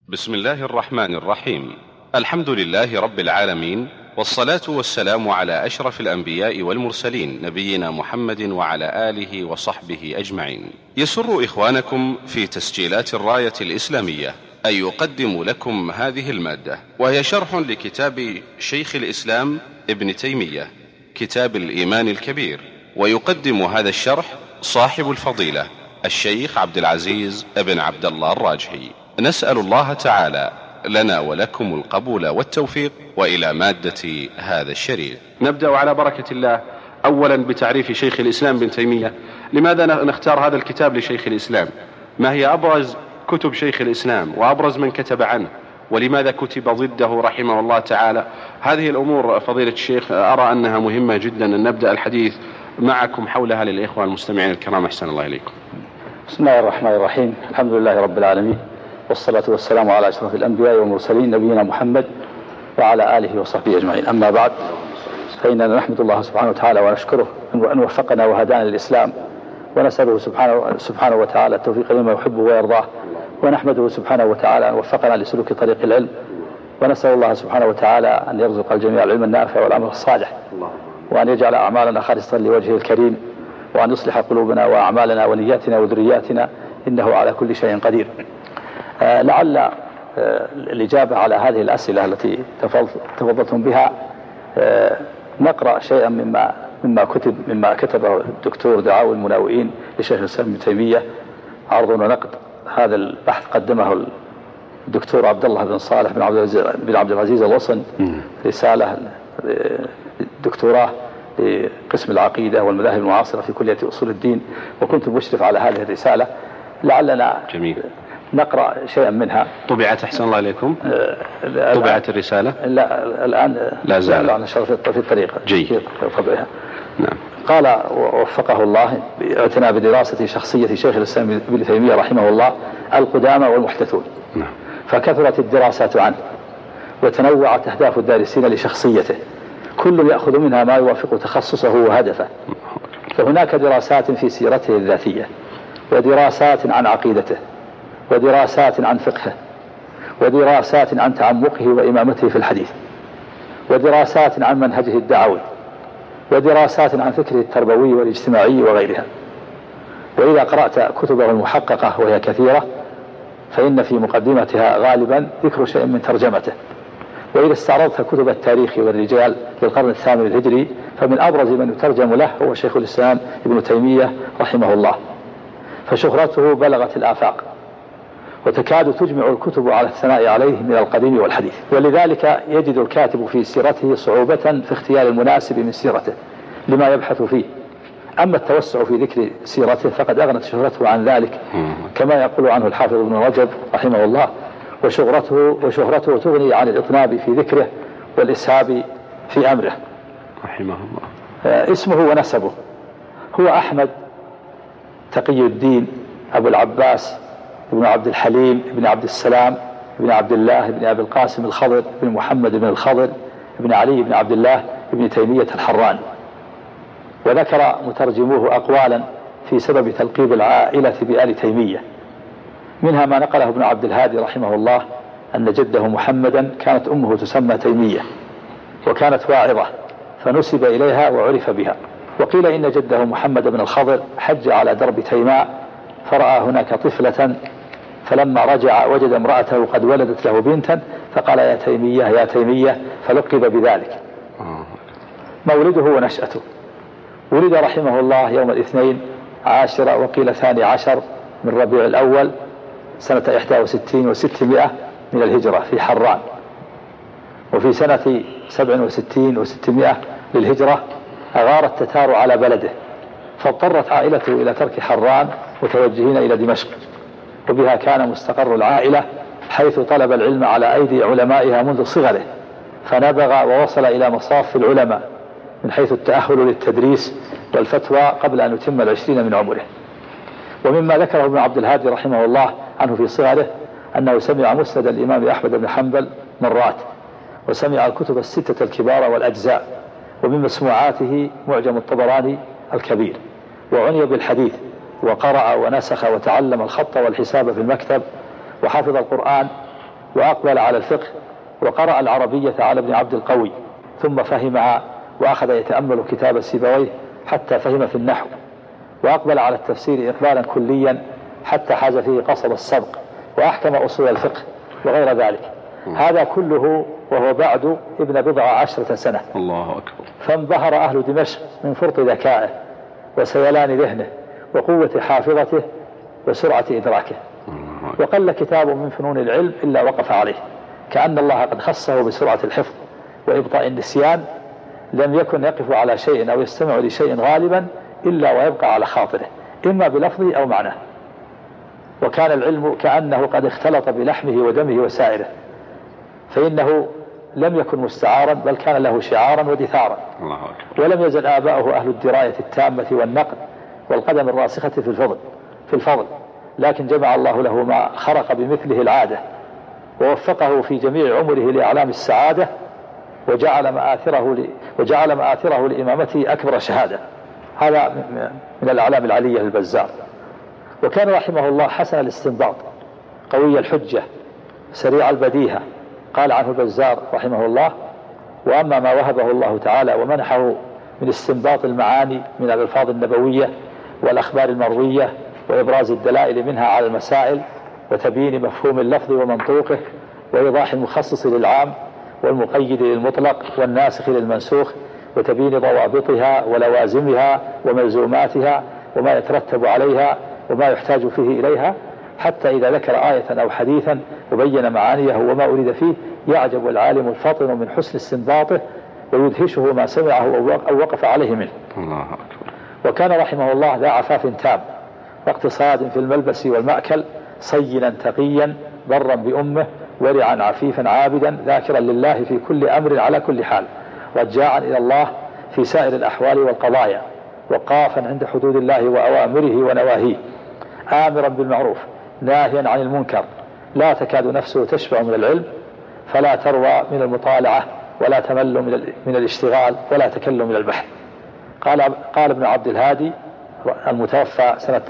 بسم الله الرحمن الرحيم. الحمد لله رب العالمين، والصلاة والسلام على أشرف الأنبياء والمرسلين، نبينا محمد وعلى آله وصحبه أجمعين. يسر إخوانكم في تسجيلات الراية الإسلامية أن يقدم لكم هذه المادة، وهي شرح لكتاب شيخ الإسلام ابن تيمية، كتاب الإيمان الكبير. ويقدم هذا الشرح صاحب الفضيلة الشيخ عبد العزيز بن عبد الله الراجحي. نسأل الله تعالى لنا ولكم القبول والتوفيق، وإلى مادة هذا الشريط. نبدأ على بركة الله أولا بتعريف شيخ الإسلام ابن تيمية. لماذا نختار هذا الكتاب لشيخ الإسلام؟ ما هي أبرز كتب شيخ الإسلام وأبرز من كتب عنه؟ ولماذا كتب ضده رحمه الله تعالى؟ هذه الأمور فضيلة الشيخ أرى أنها مهمة جدا أن نبدأ الحديث معكم حولها للإخوة المستمعين الكرام. أحسن الله إليكم. بسم الله الرحمن الرحيم. الحمد لله رب العالمين، والصلاة والسلام على أشرف الأنبياء والمرسلين، نبينا محمد وعلى آله وصحبه أجمعين. أما بعد، فإننا نحمد الله سبحانه وتعالى ونشكره أن وفقنا وهدانا للإسلام، ونسأله سبحانه وتعالى التوفيق لما يحبه ويرضاه، ونحمده سبحانه وتعالى أن وفقنا لسلوك طريق العلم، ونسأل الله سبحانه وتعالى أن يرزق الجميع العلم النافع والعمل الصالح، وأن يجعل أعمالنا خالصة لوجهه الكريم، وأن يصلح قلوبنا وأعمالنا ونياتنا وذرياتنا، إنه على كل شيء قدير. لعل الإجابة على هذه الأسئلة التي تفضلتم بها نقرأ شيئا مما كتبه الدكتور دعاوي المناوئين لشيخ الإسلام ابن تيمية، عرض ونقد. هذا البحث قدمه الدكتور عبد الله بن صالح بن عبد العزيز الوصن، رسالة دكتوراه لقسم العقيدة والمذاهب المعاصرة في كلية أصول الدين، وكنت مشرف على هذه الرسالة. لعلنا نقرأ شيئا منها. طبعت أحسن الله إليكم؟ طبعت الرسالة؟ لا، الآن لا زال في الطريقة جيد طبعها. نعم. قال وفقه الله: اعتنى بدراسة شخصية شيخ الإسلام ابن تيمية رحمه الله القدامى والمحدثون. نعم. فكثرت الدراسات عنه، وتنوعت أهداف الدارسين لشخصيته، كل يأخذ منها ما يوافق تخصصه وهدفه. فهناك دراسات في سيرته الذاتية، ودراسات عن عقيدته، ودراسات عن فقهه، ودراسات عن تعمقه وإمامته في الحديث، ودراسات عن منهجه الدعوي، ودراسات عن فكره التربوي والاجتماعي وغيرها. وإذا قرأت كتبه المحققة وهي كثيرة، فإن في مقدمتها غالبا ذكر شيء من ترجمته. وإذا استعرضت كتب التاريخ والرجال للقرن الثامن الهجري، فمن أبرز من يترجم له هو شيخ الإسلام ابن تيمية رحمه الله، فشهرته بلغت الآفاق، وتكاد تجمع الكتب على الثناء عليه من القديم والحديث. ولذلك يجد الكاتب في سيرته صعوبة في اختيار المناسب من سيرته لما يبحث فيه. أما التوسع في ذكر سيرته فقد أغنت شهرته عن ذلك، كما يقول عنه الحافظ ابن رجب رحمه الله: وشهرته تغني عن الإطناب في ذكره والإسهاب في أمره رحمه الله. اسمه ونسبه: هو أحمد تقي الدين أبو العباس ابن عبد الحليم ابن عبد السلام ابن عبد الله ابن أبي القاسم الخضر ابن محمد ابن الخضر ابن علي ابن عبد الله ابن تيمية الحراني. وذكر مترجموه أقوالا في سبب تلقيب العائلة بآل تيمية، منها ما نقله ابن عبد الهادي رحمه الله أن جده محمدا كانت أمه تسمى تيمية، وكانت واعظة فنسب إليها وعرف بها. وقيل إن جده محمد بن الخضر حج على درب تيماء، فرأى هناك طفلة، فلما رجع وجد امرأته قد ولدت له بنتا، فقال: يا تيمية يا تيمية، فلقب بذلك. مولده ونشأته: ولد رحمه الله يوم الاثنين 10 وقيل 12 من ربيع الأول سنة 61 و600 من الهجرة في حران. وفي سنة 67 و600 للهجرة أغار التتار على بلده، فاضطرت عائلته إلى ترك حران متوجهين إلى دمشق، وبها كان مستقر العائلة، حيث طلب العلم على أيدي علمائها منذ صغره، فنبغ ووصل إلى مصاف العلماء من حيث التأهل للتدريس والفتوى قبل أن يتم 20 من عمره. ومما ذكره ابن عبد الهادي رحمه الله عنه في صغره أنه سمع مسند الإمام أحمد بن حنبل مرات، وسمع الكتب الستة الكبار والأجزاء، ومن مسموعاته معجم الطبراني الكبير. وعني بالحديث، وقرأ ونسخ وتعلم الخط والحساب في المكتب، وحفظ القرآن وأقبل على الفقه، وقرأ العربية على ابن عبد القوي ثم فهمها، وأخذ يتأمل كتاب سيبويه حتى فهم في النحو، وأقبل على التفسير إقبالا كليا حتى حاز فيه قصر السبق، وأحكم أصول الفقه وغير ذلك. هذا كله وهو بعد ابن 14 سنة. الله أكبر. فانبهر أهل دمشق من فرط ذكائه وسيلان ذهنه وقوة حافظته وسرعة إدراكه، وقل كتاب من فنون العلم إلا وقف عليه، كأن الله قد خصه بسرعة الحفظ وإبطاء النسيان. لم يكن يقف على شيء أو يستمع لشيء غالبا إلا ويبقى على خاطره إما بلفظه أو معناه، وكان العلم كأنه قد اختلط بلحمه ودمه وسائره، فإنه لم يكن مستعارا بل كان له شعارا ودثارا. ولم يزل آباؤه أهل الدراية التامة والنقل والقدم الراسخة في الفضل، لكن جمع الله له ما خرق بمثله العادة، ووفقه في جميع عمره لأعلام السعادة، وجعل مآثره لإمامته أكبر شهادة. هذا من الأعلام العلية للبزار. وكان رحمه الله حسن الاستنباط قوي الحجة سريع البديهة. قال عنه البزار رحمه الله: وأما ما وهبه الله تعالى ومنحه من استنباط المعاني من الألفاظ النبوية والأخبار المروية وإبراز الدلائل منها على المسائل وتبيين مفهوم اللفظ ومنطوقه وإيضاح المخصص للعام والمقيد للمطلق والناسخ للمنسوخ وتبيين ضوابطها ولوازمها وملزوماتها وما يترتب عليها وما يحتاج فيه إليها، حتى إذا ذكر آية أو حديثا وبين معانيه وما أريد فيه يعجب العالم الفطن من حسن استنباطه ويدهشه ما سمعه أو وقف عليه منه. الله أكبر. وكان رحمه الله ذا عفاف تام واقتصاد في الملبس والمأكل، صينا تقيا برا بأمه ورعا عفيفا عابدا ذاكرا لله في كل أمر على كل حال، رجاعا إلى الله في سائر الأحوال والقضايا، وقافا عند حدود الله وأوامره ونواهيه، آمرا بالمعروف ناهيا عن المنكر، لا تكاد نفسه تشبع من العلم، فلا تروى من المطالعة ولا تمل من الاشتغال ولا تكل من البحث. قال ابن عبد الهادي المتوفى سنة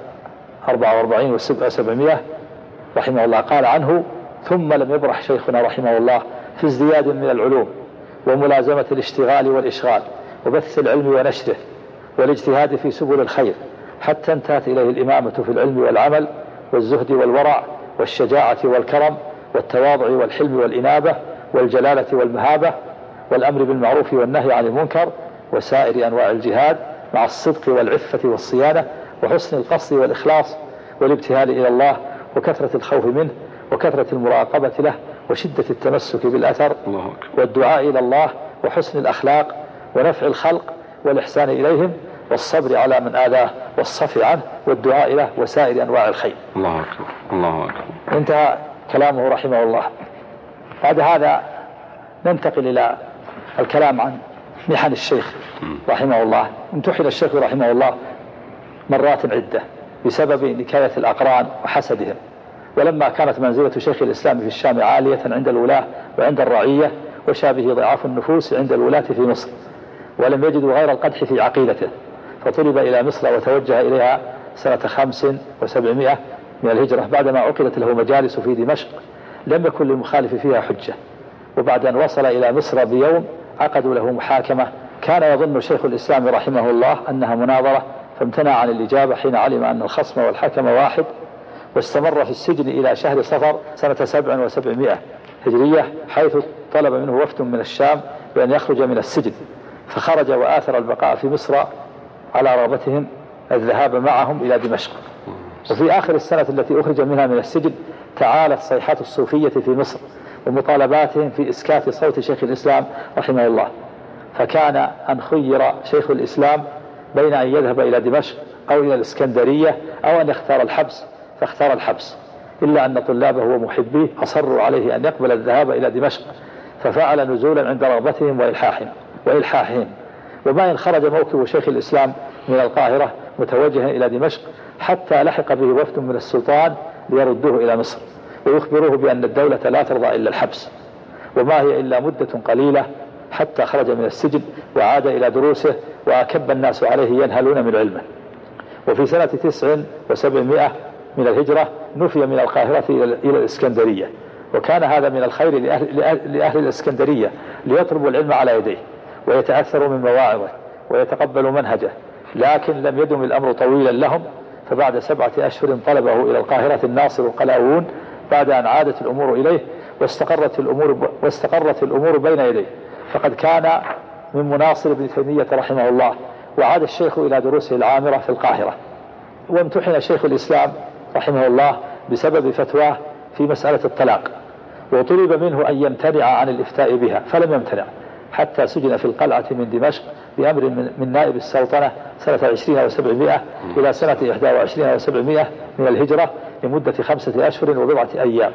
44 و700 رحمه الله، قال عنه: ثم لم يبرح شيخنا رحمه الله في ازدياد من العلوم وملازمة الاشتغال والإشغال وبث العلم ونشره والاجتهاد في سبل الخير، حتى انتهت إليه الإمامة في العلم والعمل والزهد والورع والشجاعة والكرم والتواضع والحلم والإنابة والجلالة والمهابة والأمر بالمعروف والنهي عن المنكر وسائر أنواع الجهاد مع الصدق والعفة والصيانة وحسن القصد والإخلاص والابتهال إلى الله وكثرة الخوف منه وكثرة المراقبة له وشدة التمسك بالأثر والدعاء إلى الله وحسن الأخلاق ونفع الخلق والإحسان إليهم والصبر على من آذاه والصفي عنه والدعاء له وسائر أنواع الخير. الله أكبر. الله أكبر. انتهى كلامه رحمه الله. بعد هذا ننتقل إلى الكلام عن محن الشيخ رحمه الله. امتحن الشيخ رحمه الله مرات عدة بسبب نكاية الأقران وحسدهم، ولما كانت منزلة شيخ الإسلام في الشام عالية عند الولاة وعند الرعية وشابه ضعاف النفوس عند الولاة في مصر، ولم يجدوا غير القدح في عقيدته، فطلب إلى مصر وتوجه إليها سنة 75 من الهجرة، بعدما عقدت له مجالس في دمشق لم يكن للمخالف فيها حجة. وبعد أن وصل إلى مصر بيوم عقدوا له محاكمة، كان يظن شيخ الإسلام رحمه الله أنها مناظرة، فامتنع عن الإجابة حين علم أن الخصم والحكم واحد، واستمر في السجن إلى شهر صفر سنة 700 هجرية، حيث طلب منه وفد من الشام بأن يخرج من السجن، فخرج وآثر البقاء في مصر على رغبتهم الذهاب معهم إلى دمشق. وفي آخر السنة التي أخرج منها من السجن تعالت صيحات الصوفية في مصر ومطالباتهم في إسكات صوت شيخ الإسلام رحمه الله، فكان أن خير شيخ الإسلام بين أن يذهب إلى دمشق أو إلى الإسكندرية أو أن يختار الحبس، فاختار الحبس، إلا أن طلابه ومحبيه أصروا عليه أن يقبل الذهاب إلى دمشق، ففعل نزولا عند رغبتهم وإلحاحهم. وما إن خرج موكب شيخ الإسلام من القاهرة متوجها إلى دمشق حتى لحق به وفد من السلطان ليردوه إلى مصر ويخبروه بأن الدولة لا ترضى إلا الحبس، وما هي إلا مدة قليلة حتى خرج من السجن وعاد إلى دروسه، وأكب الناس عليه ينهلون من علمه. وفي سنة 79 من الهجرة نفي من القاهرة إلى الإسكندرية، وكان هذا من الخير لأهل الإسكندرية ليطلبوا العلم على يديه ويتأثروا من مواعظه ويتقبلوا منهجه، لكن لم يدم الأمر طويلا لهم، فبعد 7 أشهر طلبه إلى القاهرة الناصر القلاوون بعد أن عادت الأمور إليه واستقرت الأمور بين يديه، فقد كان من مناصر ابن تيمية رحمه الله. وعاد الشيخ إلى دروسه العامرة في القاهرة، وامتحن شيخ الإسلام رحمه الله بسبب فتواه في مسألة الطلاق، وطلب منه أن يمتنع عن الإفتاء بها فلم يمتنع، حتى سجن في القلعة من دمشق بأمر من نائب السلطنة سنة 20 و700 إلى سنة 21 و700 من الهجرة لمدة 5 أشهر و4 أيام.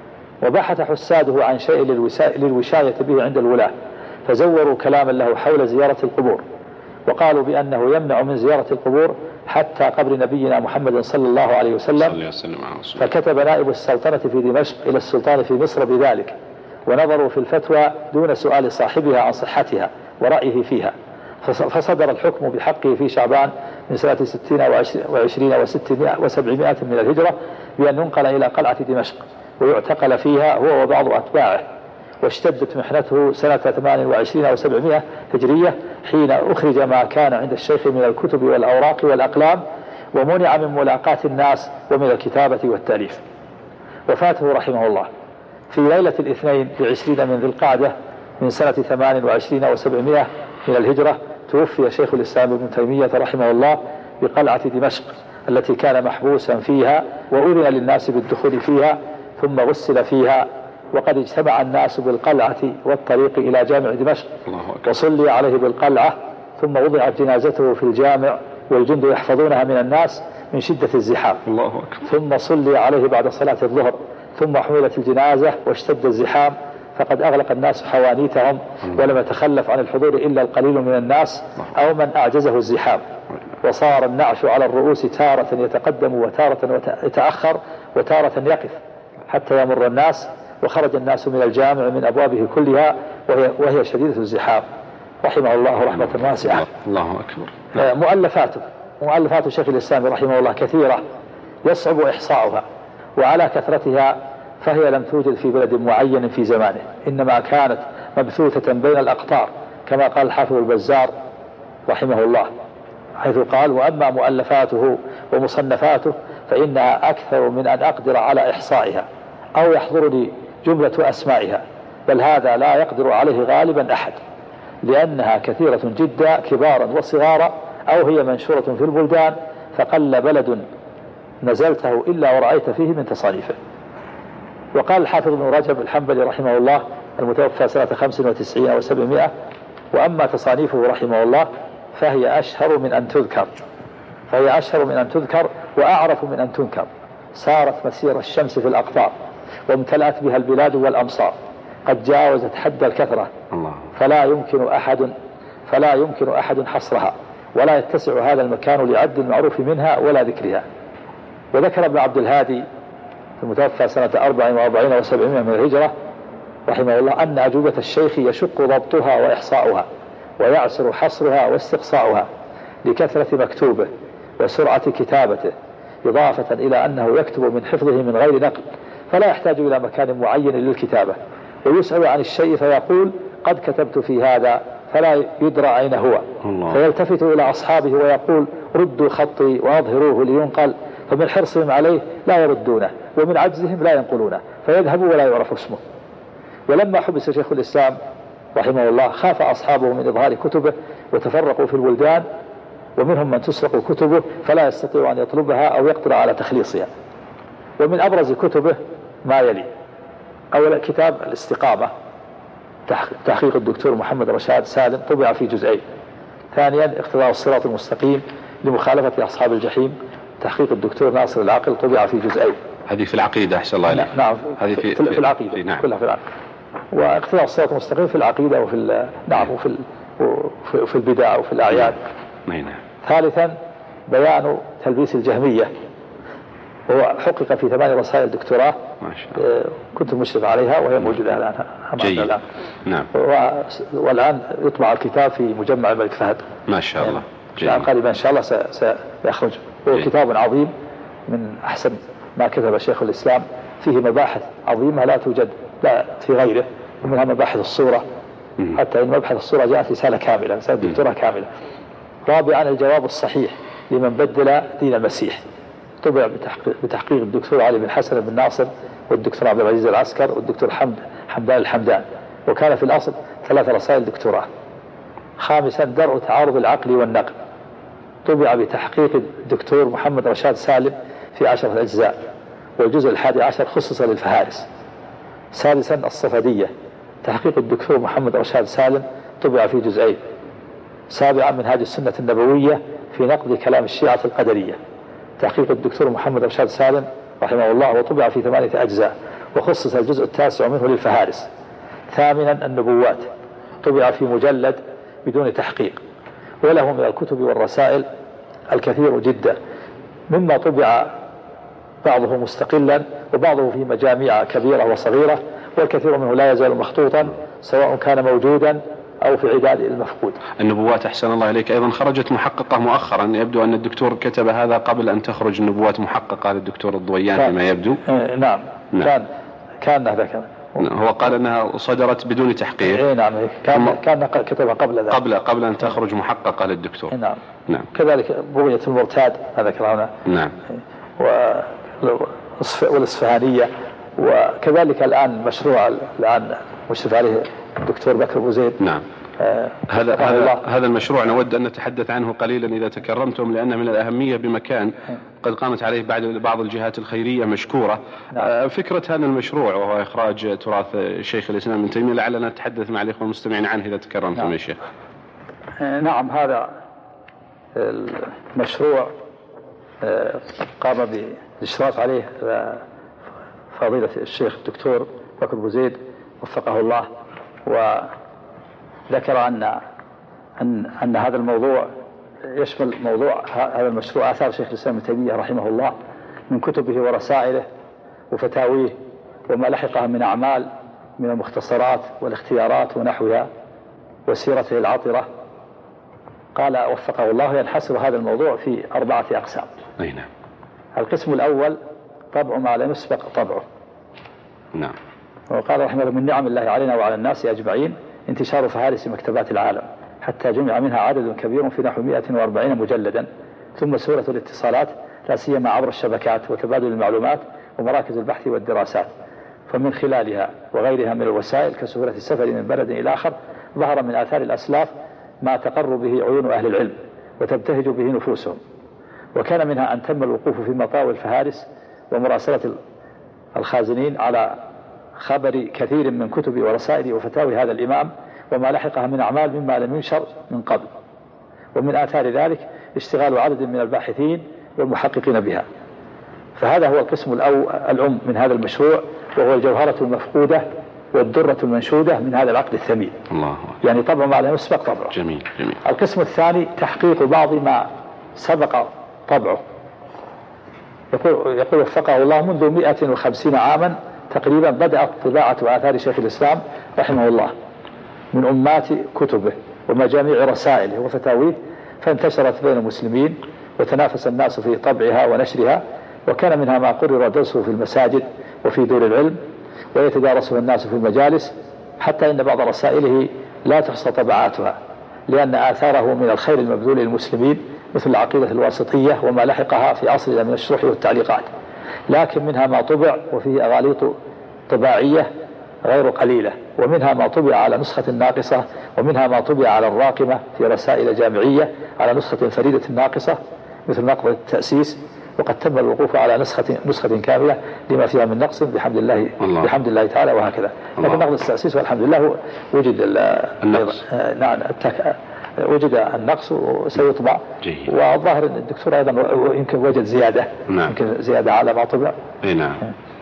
وبحث حساده عن شيء للوشاية به عند الولاة، فزوروا كلاما له حول زيارة القبور، وقالوا بأنه يمنع من زيارة القبور حتى قبر نبينا محمد صلى الله عليه وسلم. فكتب نائب السلطنة في دمشق إلى السلطان في مصر بذلك، ونظروا في الفتوى دون سؤال صاحبها عن صحتها ورأيه فيها، فصدر الحكم بحقه في شعبان من سنة 60 و20 و700 من الهجرة بأن ينقل إلى قلعة دمشق ويعتقل فيها هو وبعض أتباعه. واشتدت محنته سنة 28 و700 هجرية حين أخرج ما كان عند الشيخ من الكتب والأوراق والأقلام، ومنع من ملاقاة الناس ومن الكتابة والتأليف. وفاته رحمه الله في ليلة الاثنين 20 من ذي القعدة من سنة 28 و700 من الهجرة. توفي شيخ الإسلام ابن تيمية رحمه الله بقلعة دمشق التي كان محبوسا فيها، وأذن للناس بالدخول فيها ثم غسل فيها، وقد اجتمع الناس بالقلعة والطريق إلى جامع دمشق، وصلي عليه بالقلعة، ثم وضعت جنازته في الجامع والجند يحفظونها من الناس من شدة الزحام، ثم صلي عليه بعد صلاة الظهر، ثم حملت الجنازة واشتد الزحام، فقد أغلق الناس حوانيتهم ولم يتخلف عن الحضور إلا القليل من الناس أو من أعجزه الزحام، وصار النعش على الرؤوس تارة يتقدم وتارة يتأخر وتارة يقف حتى يمر الناس، وخرج الناس من الجامع من أبوابه كلها وهي شديدة الزحام، رحمه الله رحمة واسعة. الله أكبر. مؤلفات شيخ الإسلام رحمه الله كثيرة يصعب إحصاؤها، وعلى كثرتها فهي لم توجد في بلد معين في زمانه، إنما كانت مبثوثة بين الأقطار، كما قال الحافظ البزار رحمه الله حيث قال: وأما مؤلفاته ومصنفاته فإنها أكثر من أن أقدر على إحصائها أو يحضرني جملة أسمائها، بل هذا لا يقدر عليه غالبا أحد، لأنها كثيرة جدا كبارا وصغارا، أو هي منشورة في البلدان، فقل بلد نزلته إلا ورأيت فيه من تصانيفه. وقال الحافظ ابن رجب الحنبلي رحمه الله المتوفى سنة 95 و700: وأما تصانيفه رحمه الله فهي أشهر من أن تذكر وأعرف من أن تنكر، صارت مسير الشمس في الأقطار، وامتلأت بها البلاد والأمصار، قد جاوزت حد الكثرة، فلا يمكن أحد حصرها، ولا يتسع هذا المكان لعد المعروف منها ولا ذكرها. وذكر ابن عبد الهادي المتوفى سنة 44 و700 من الهجرة رحمه الله أن أجوبة الشيخ يشق ضبطها وإحصاؤها، ويعسر حصرها واستقصاؤها لكثرة مكتوبه وسرعة كتابته، إضافة إلى أنه يكتب من حفظه من غير نقل، فلا يحتاج إلى مكان معين للكتابة، ويسأل عن الشيء فيقول: قد كتبت في هذا، فلا يدرى أين هو، فيلتفت إلى أصحابه ويقول: ردوا خطي وأظهروه لينقل، فمن حرصهم عليه لا يردونه، ومن عجزهم لا ينقلونه، فيذهب ولا يعرف اسمه. ولما حبس شيخ الإسلام رحمه الله خاف أصحابه من إظهار كتبه، وتفرقوا في البلدان، ومنهم من تسرق كتبه فلا يستطيع أن يطلبها أو يقدر على تخليصها. ومن أبرز كتبه ما يلي: أولا كتاب الاستقامة تحقيق الدكتور محمد رشاد سالم، طبع في جزئين. ثانيا اقتضاء الصراط المستقيم لمخالفة أصحاب الجحيم، تحقيق الدكتور ناصر العاقل، طبع في جزئين. هذه في العقيدة أحسن الله إليك. نعم، هذه في العقيدة، نعم. كلها في العقيدة. واقتضاء الصراط المستقيم في العقيدة وفي وفي البدع وفي الأعياد. نعم. ثالثا بيان تلبيس الجهمية، وهو حقق في 8 رسائل دكتوراه، ما شاء الله. كنت مشرف عليها وهي موجودة الآن. جيد. نعم. والآن يطبع الكتاب في مجمع الملك فهد. ما شاء الله. يعني قريبا إن شاء الله سيخرج. هو كتاب عظيم من أحسن ما كتب شيخ الإسلام فيه مباحث عظيمة لا توجد لا في غيره، ومنها مباحث الصورة، حتى إن مبحث الصورة جاءت رسالة كاملة، رسالة دكتوراه كاملة. رابعا الجواب الصحيح لمن بدل دين المسيح، طبع بتحقيق الدكتور علي بن حسن بن ناصر والدكتور عبد العزيز العسكر والدكتور حمدان الحمدان، وكان في الأصل 3 رسائل دكتوراه. خامسا درء تعارض العقل والنقل، طبع بتحقيق الدكتور محمد رشاد سالم في 10 أجزاء، والجزء 11 خصص للفهارس. سادسا الصفدية، تحقيق الدكتور محمد رشاد سالم، طبع في جزئين. سابعا منهاج السنة النبوية في نقد كلام الشيعة القدرية، تحقيق الدكتور محمد رشاد سالم رحمه الله، وطبع في 8 أجزاء، وخصص الجزء 9 منه للفهارس. ثامنا النبوات، طبع في مجلد بدون تحقيق، وله من الكتب والرسائل الكثير جدا، مما طبع بعضه مستقلا وبعضه في مجاميع كبيرة وصغيرة، والكثير منه لا يزال مخطوطا سواء كان موجودا أو في عداد المفقود. النبوات أحسن الله إليك أيضا خرجت محققة مؤخرا، يبدو أن الدكتور كتب هذا قبل أن تخرج النبوات محققة للدكتور الضويان فيما يبدو. نعم. كان هذا كان هو قال أنها صدرت بدون تحقيق. نعم، كان كتبها قبل ذلك، قبل أن تخرج محققة للدكتور. نعم. كذلك بغية المرتاد هذا كلامنا. نعم. والإصفهانية، وكذلك الآن مشروع الآن مشرف عليه الدكتور بكر أبو زيد. نعم. هذا المشروع نود أن نتحدث عنه قليلا إذا تكرمتم، لأنه من الأهمية بمكان، قد قامت عليه بعض الجهات الخيرية مشكورة. نعم. فكرة هذا المشروع وهو إخراج تراث شيخ الإسلام ابن تيمية، لعلنا نتحدث مع الإخوة المستمعين عنه إذا تكرمتم. نعم. يا شيخ. نعم، هذا المشروع قام بالإشراف عليه فضيلة الشيخ الدكتور بكر أبو زيد وفقه الله، وذكر أن هذا الموضوع يشمل موضوع هذا المشروع آثار شيخ الإسلام ابن تيمية رحمه الله من كتبه ورسائله وفتاويه، وما لحقها من أعمال من المختصرات والاختيارات ونحوها، وسيرته العطرة. قال وفقه الله ينحصر هذا الموضوع في 4 أقسام. نعم. القسم الأول طبع ما لم يسبق طبعه. نعم. وقال رحمه الله من نعم الله علينا وعلى الناس أجمعين انتشار فهارس مكتبات العالم، حتى جمع منها عدد كبير في نحو 140 مجلدا، ثم سورة الاتصالات لا سيما عبر الشبكات وتبادل المعلومات ومراكز البحث والدراسات، فمن خلالها وغيرها من الوسائل كسهولة السفر من بلد إلى آخر ظهر من آثار الأسلاف ما تقر به عيون أهل العلم وتبتهج به نفوسهم. وكان منها أن تم الوقوف في مطاوي الفهارس ومراسلة الخازنين على خبر كثير من كتب ورسائل وفتاوي هذا الإمام وما لحقها من أعمال مما لم ينشر من قبل. ومن آثار ذلك اشتغال عدد من الباحثين والمحققين بها. فهذا هو القسم الأم من هذا المشروع، وهو الجوهرة المفقودة والدرة المنشودة من هذا العقد الثمين. الله. يعني طبعا ما لم يسبق طبعه. جميل. القسم الثاني تحقيق بعض ما سبق طبعه. يقول وفقه الله منذ 150 عاما تقريبا بدأت طباعة آثار شيخ الإسلام رحمه الله من أمات كتبه ومجاميع رسائله وفتاويه، فانتشرت بين المسلمين وتنافس الناس في طبعها ونشرها، وكان منها ما قرر درسه في المساجد وفي دور العلم ويتدارسه الناس في المجالس، حتى إن بعض رسائله لا تحصى طبعاتها لأن آثاره من الخير المبذول للمسلمين مثل العقيدة الواسطية وما لحقها في عصرنا من الشروح والتعليقات، لكن منها ما طبع وفيه أغاليط طباعية غير قليلة، ومنها ما طبع على نسخة ناقصة، ومنها ما طبع على الراقمة في رسائل جامعية على نسخة فريدة ناقصة مثل نقض التأسيس، وقد تم الوقوف على نسخة كاملة لما فيها من نقص بحمد الله تعالى، وهكذا. لكن نقض التأسيس والحمد لله وجد النقص. وجد النقص وسيطبع. والظاهر ان الدكتور ايضا يمكن وجد زيادة. نعم. يمكن زيادة على ما طبع. نعم.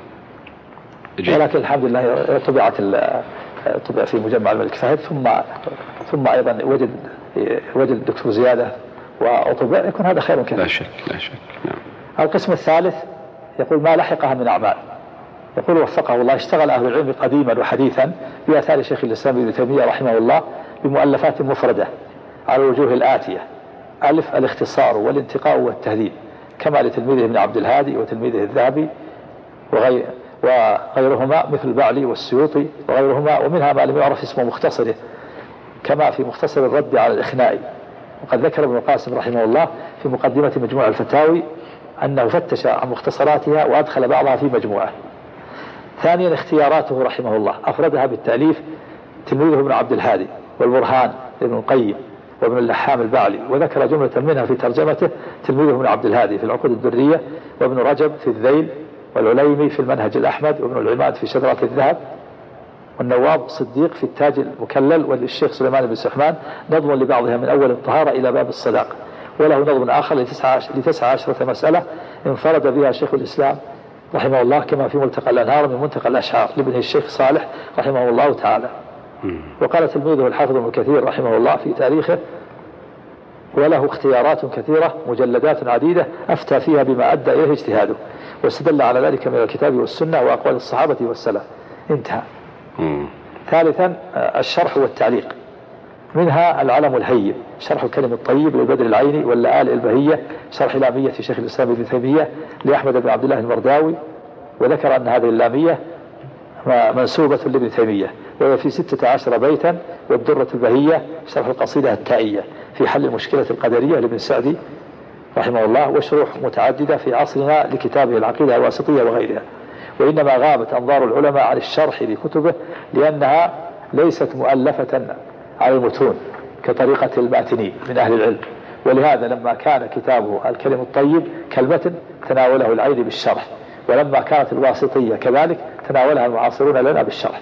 ولكن الحمد لله طبع في مجمع الملك فهد، ثم ايضا وجد الدكتور زيادة وطبع، يكون هذا خير كثير. لا شك. نعم. القسم الثالث يقول ما لحقها من أعمال. يقول وفقه الله اشتغل أهل العلم قديما وحديثا بآثار شيخ الإسلام ابن تيمية رحمه الله بمؤلفات مفردة على الوجوه الآتية: ألف الاختصار والانتقاء والتهذيب، كما لتلميذه ابن عبد الهادي وتلميذه الذهبي وغيرهما مثل البعلي والسيوطي وغيرهما، ومنها ما لم يعرف اسم مختصره كما في مختصر الرد على الإخنائي. وقد ذكر ابن القاسم رحمه الله في مقدمة مجموع الفتاوي أنه فتش عن مختصراتها وأدخل بعضها في مجموعة. ثانيا اختياراته رحمه الله أفردها بالتأليف تلميذه ابن عبد الهادي والبرهان ابن القيم وابن اللحام البعلي، وذكر جملة منها في ترجمته تلميذه ابن عبد الهادي في العقود الدرية، وابن رجب في الذيل، والعليمي في المنهج الأحمد، وابن العماد في شذرة الذهب، والنواب صديق في التاج المكلل، وللشيخ سليمان بن سحمان نظم لبعضها من أول الطهارة إلى باب الصداق، وله نظم آخر ل19 مسألة انفرد بها شيخ الإسلام رحمه الله، كما في ملتقى الأنهار من منتقى الأشعار لابنه الشيخ صالح رحمه الله تعالى. وقال تلميذه الحافظ ابن كثير رحمه الله في تاريخه: وله اختيارات كثيرة مجلدات عديدة أفتى فيها بما أدى إليه اجتهاده، واستدل على ذلك من الكتاب والسنة وأقوال الصحابة والسلف. انتهى. ثالثا الشرح والتعليق، منها العلم الهيب شرح الكلم الطيب للبدر العيني، واللآلئ البهية شرح لامية شيخ الإسلام ابن تيمية لأحمد بن عبد الله المرداوي، وذكر أن هذه اللامية منسوبة لابن تيمية، وهي في 16 بيتا، والدرة البهية شرح القصيدة التائية في حل المشكلة القدرية لابن سعدي رحمه الله، وشروح متعددة في عصرنا لكتابه العقيدة الواسطية وغيرها. وإنما غابت أنظار العلماء عن الشرح لكتبه لأنها ليست مؤلفة على المتون كطريقة الماتني من أهل العلم، ولهذا لما كان كتابه الكلم الطيب كالمتن تناوله العين بالشرح، ولما كانت الواسطية كذلك تناولها المعاصرون لنا بالشرح.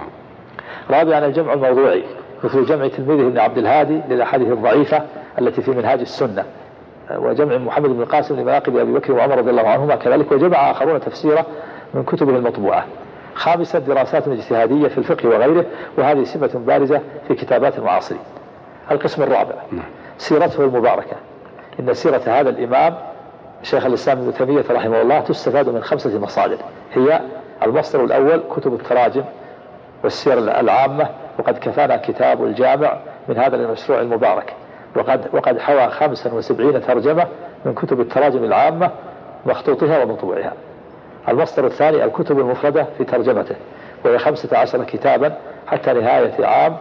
رابعا الجمع الموضوعي، مثل جمع تلميذه ابن عبد الهادي للأحاديث الضعيفة التي في منهاج السنة، وجمع محمد بن القاسم لمناقب أبي بكر وعمر رضي الله عنهما كذلك، وجمع آخرون تفسيره من كتبه المطبوعة. خامسا دراسات اجتهادية في الفقه وغيره، وهذه سمة بارزة في كتابات المعاصرين. القسم الرابع سيرته المباركة. إن سيرة هذا الإمام شيخ الإسلام ابن تيمية رحمه الله تستفاد من 5 مصادر، هي: المصدر الأول كتب التراجم والسير العامة، وقد كفانا كتاب الجامع من هذا المشروع المبارك، وقد حوى 75 ترجمة من كتب التراجم العامة مخطوطها ومطبوعها. المصدر الثاني الكتب المفردة في ترجمته، وهي 15 كتابا حتى نهاية عام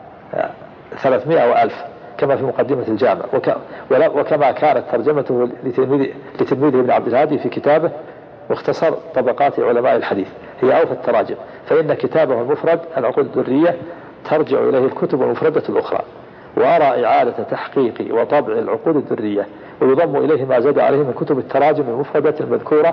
300 وألف كما في مقدمة الجامع، وكما كانت ترجمته لتلميذه ابن عبد الهادي في كتابه مختصر طبقات علماء الحديث هي أوفى التراجم، فإن كتابه المفرد العقود الدرية ترجع إليه الكتب المفردة الأخرى. وأرى إعادة تحقيق وطبع العقود الدرية، ويضم إليه ما زاد عليه من كتب التراجم المفردة المذكورة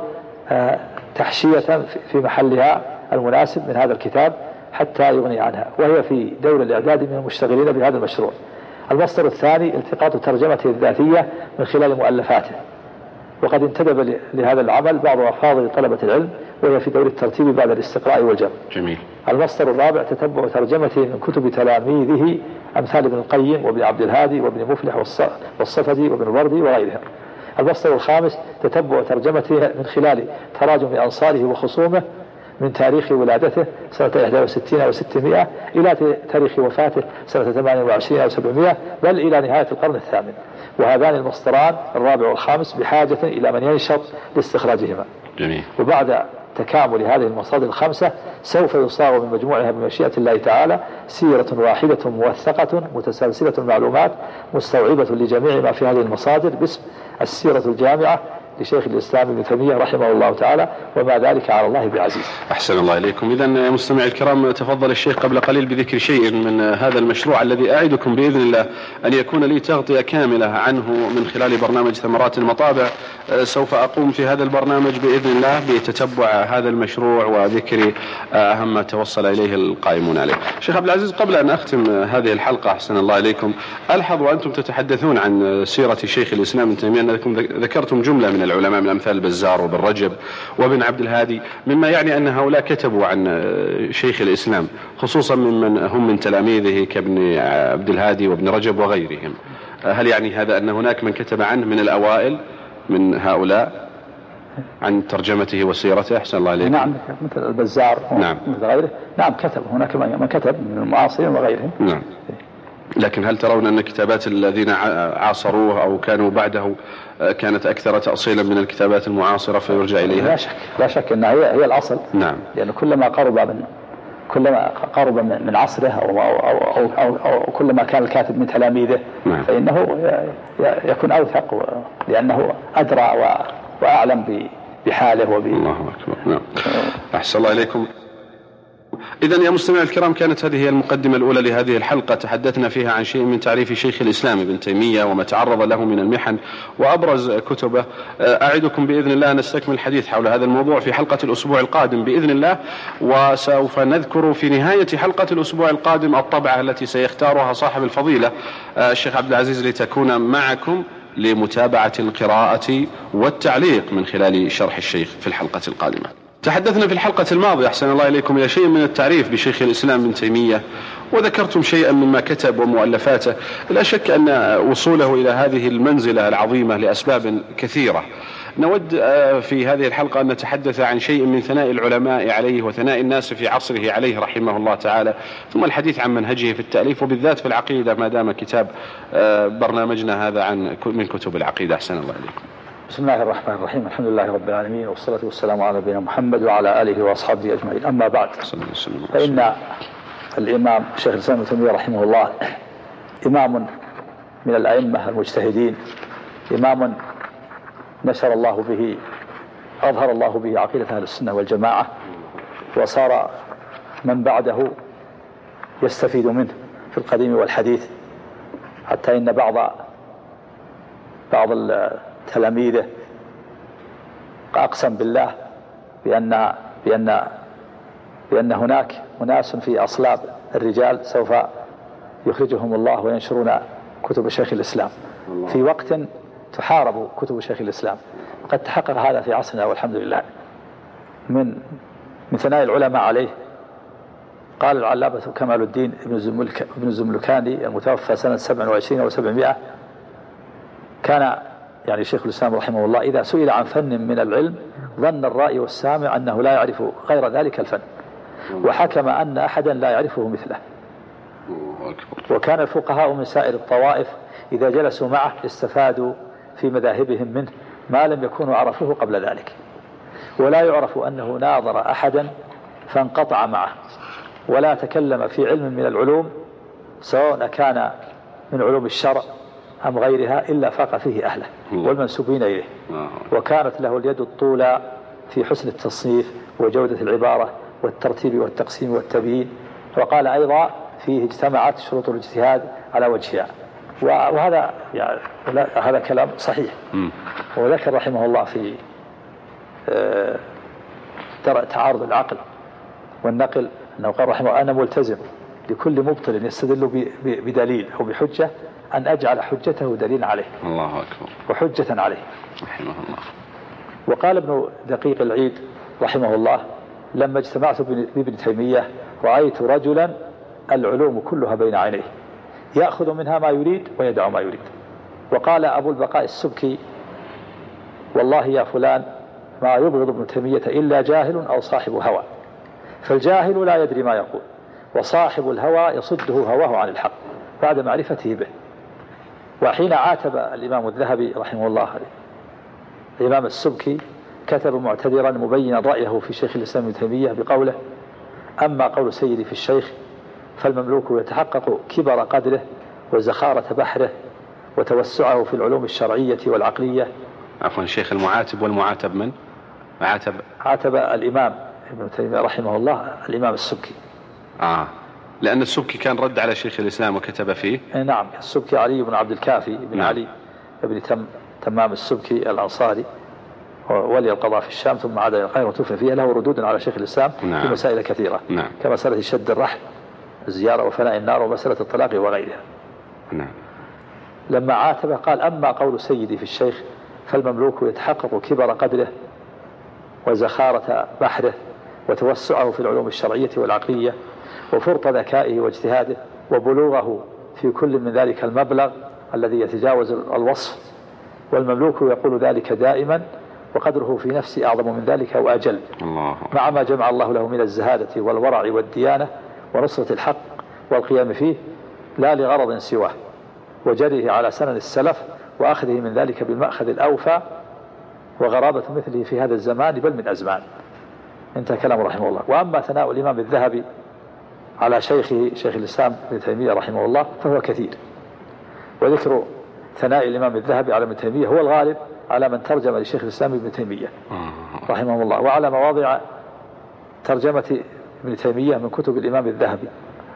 تحشية في محلها المناسب من هذا الكتاب حتى يغني عنها، وهي في دور الإعداد من المشتغلين بهذا المشروع. المصدر الثاني التقاط ترجمته الذاتية من خلال مؤلفاته، وقد انتدب لهذا العمل بعض أفاضل طلبة العلم، وهي في دور الترتيب بعد الاستقراء والجمع. جميل. المصدر الرابع تتبع ترجمته من كتب تلاميذه أمثال ابن القيم وابن عبد الهادي وابن مفلح والصفدي وابن الوردي وغيرها. المصدر الخامس تتبع ترجمته من خلال تراجم أنصاره وخصومه من تاريخ ولادته سنة 61 و600 إلى تاريخ وفاته سنة 28 و700، بل إلى نهاية القرن الثامن. وهذان المصدران الرابع والخامس بحاجة إلى من ينشط لاستخراجهما. جميل. وبعد تكامل هذه المصادر الخمسة سوف يصاغ من مجموعها بمشيئة الله تعالى سيرة واحدة موثقة متسلسلة المعلومات مستوعبة لجميع ما في هذه المصادر باسم السيرة الجامعة لشيخ الإسلام ابن تيمية رحمه الله تعالى، وما ذلك على الله بعزيز. أحسن الله إليكم. إذن مستمعي الكرام، تفضل الشيخ قبل قليل بذكر شيء من هذا المشروع الذي أعدكم بإذن الله أن يكون لي تغطية كاملة عنه من خلال برنامج ثمرات المطابع. سوف أقوم في هذا البرنامج بإذن الله بتتبع هذا المشروع وذكر أهم ما توصل إليه القائمون عليه. شيخ عبد العزيز، قبل أن أختم هذه الحلقة أحسن الله إليكم، ألحظ وأنتم تتحدثون عن سيرة شيخ الإسلام ابن تيمية أنكم ذكرتم جملة من العلماء من أمثال البزار وابن رجب وابن عبد الهادي، مما يعني أن هؤلاء كتبوا عن شيخ الإسلام، خصوصا ممن هم من تلاميذه كابن عبد الهادي وابن رجب وغيرهم. هل يعني هذا أن هناك من كتب عنه من الأوائل من هؤلاء عن ترجمته وسيرته؟ أحسن الله إليكم. نعم، مثل البزار. نعم. مثل غيره. نعم كتب، هناك من كتب من المعاصرين وغيرهم. نعم. لكن هل ترون أن كتابات الذين عاصروه أو كانوا بعده كانت أكثر تأصيلا من الكتابات المعاصرة فيرجع إليها؟ لا شك أنها هي الأصل. نعم. لأن كلما قرب من عصره أو كلما كان الكاتب من تلاميذه نعم. فإنه يكون أوثق لأنه أدرى وأعلم بحاله الله أكبر. نعم. أحسن الله إليكم. إذن يا مستمعي الكرام، كانت هذه المقدمة الأولى لهذه الحلقة، تحدثنا فيها عن شيء من تعريف شيخ الإسلام ابن تيمية وما تعرض له من المحن وأبرز كتبه. أعدكم بإذن الله نستكمل الحديث حول هذا الموضوع في حلقة الأسبوع القادم بإذن الله، وسوف نذكر في نهاية حلقة الأسبوع القادم الطبعة التي سيختارها صاحب الفضيلة الشيخ عبد العزيز لتكون معكم لمتابعة القراءة والتعليق من خلال شرح الشيخ في الحلقة القادمة. تحدثنا في الحلقة الماضية أحسن الله إليكم إلى شيء من التعريف بشيخ الإسلام ابن تيمية، وذكرتم شيئا مما كتب ومؤلفاته. لا شك أن وصوله إلى هذه المنزلة العظيمة لأسباب كثيرة. نود في هذه الحلقة أن نتحدث عن شيء من ثناء العلماء عليه وثناء الناس في عصره عليه رحمه الله تعالى، ثم الحديث عن منهجه في التأليف وبالذات في العقيدة ما دام كتاب برنامجنا هذا من كتب العقيدة. أحسن الله إليكم. بسم الله الرحمن الرحيم. الحمد لله رب العالمين، والصلاة والسلام على نبينا محمد وعلى آله وأصحابه أجمعين. أما بعد، فإن الإمام شيخ الإسلام ابن تيمية رحمه الله إمام من الأئمة المجتهدين، إمام أظهر الله به عقيدة أهل السنة والجماعة، وصار من بعده يستفيد منه في القديم والحديث، حتى إن بعض تلاميذه أقسم بالله بأن هناك أناس في أصلاب الرجال سوف يخرجهم الله وينشرون كتب شيخ الإسلام في وقت تحارب كتب شيخ الإسلام. قد تحقق هذا في عصرنا والحمد لله. من ثناء العلماء عليه قال العلامة كمال الدين ابن الزملكاني المتوفى سنة 27 و700، كان يعني شيخ الإسلام رحمه الله إذا سئل عن فن من العلم ظن الرائي والسامع أنه لا يعرف غير ذلك الفن، وحكم أن أحدا لا يعرفه مثله. وكان الفقهاء من سائر الطوائف إذا جلسوا معه استفادوا في مذاهبهم منه ما لم يكونوا عرفوه قبل ذلك، ولا يعرف أنه ناظر أحدا فانقطع معه ولا تكلم في علم من العلوم سواء كان من علوم الشرع أم غيرها إلا فاق فيه أهله والمنسوبين إليه، وكانت له اليد الطولى في حسن التصنيف وجودة العبارة والترتيب والتقسيم والتبيين. وقال أيضا فيه اجتمعت شروط الاجتهاد على وجهها، وهذا يعني هذا كلام صحيح. وذكر رحمه الله في تعارض العقل والنقل أنه قال رحمه: أنا ملتزم لكل مبطل يستدل بدليل أو بحجة أن أجعل حجته دليل عليه. الله أكبر. وحجة عليه رحمه الله. وقال ابن دقيق العيد رحمه الله: لما اجتمعت بابن تيمية رأيت رجلا العلوم كلها بين عينيه يأخذ منها ما يريد ويدع ما يريد. وقال أبو البقاء السبكي: والله يا فلان ما يبغض ابن تيمية إلا جاهل أو صاحب هوى، فالجاهل لا يدري ما يقول، وصاحب الهوى يصده هواه عن الحق بعد معرفته به. وحين عاتب الإمام الذهبي رحمه الله الإمام السبكي كتب معتذرا مبينا رأيه في شيخ الإسلام ابن تيمية بقوله: أما قول سيدي في الشيخ فالمملوك يتحقق كبر قدره وزخارة بحره وتوسعه في العلوم الشرعية والعقلية. عفوا شيخ، المعاتب والمعاتب من؟ عاتب الإمام ابن تيمية رحمه الله الإمام السبكي. لأن السبكي كان رد على شيخ الإسلام وكتب فيه. نعم، السبكي علي بن عبد الكافي بن علي بن تمام السبكي الأنصاري، ولي القضاء في الشام ثم عاد إلى القاهرة وتوفي فيها. له ردود على شيخ الإسلام في مسائل كثيرة كمسألة شد الرحل، الزيارة وفناء النار، ومسألة الطلاق وغيرها. لما عاتبه قال: أما قول سيدي في الشيخ فالمملوك يتحقق كبر قدره وزخارة بحره وتوسعه في العلوم الشرعية والعقلية وفرط ذكائه واجتهاده وبلوغه في كل من ذلك المبلغ الذي يتجاوز الوصف، والمملوك يقول ذلك دائما وقدره في نفسه أعظم من ذلك وأجل، مع ما جمع الله له من الزهادة والورع والديانة ونصرة الحق والقيام فيه، لا لغرض سواه، وجريه على سنن السلف وأخذه من ذلك بالمأخذ الأوفى، وغرابة مثله في هذا الزمان بل من أزمان. انتهى كلام رحمه الله. وأما ثناء الإمام الذهبي على شيخه شيخ الإسلام ابن تيمية رحمه الله فهو كثير، وذكر ثناء الإمام الذهبي على ابن تيمية هو الغالب على من ترجم لشيخ الإسلام ابن تيمية رحمه الله، وعلى مواضع ترجمة ابن تيمية من كتب الإمام الذهبي،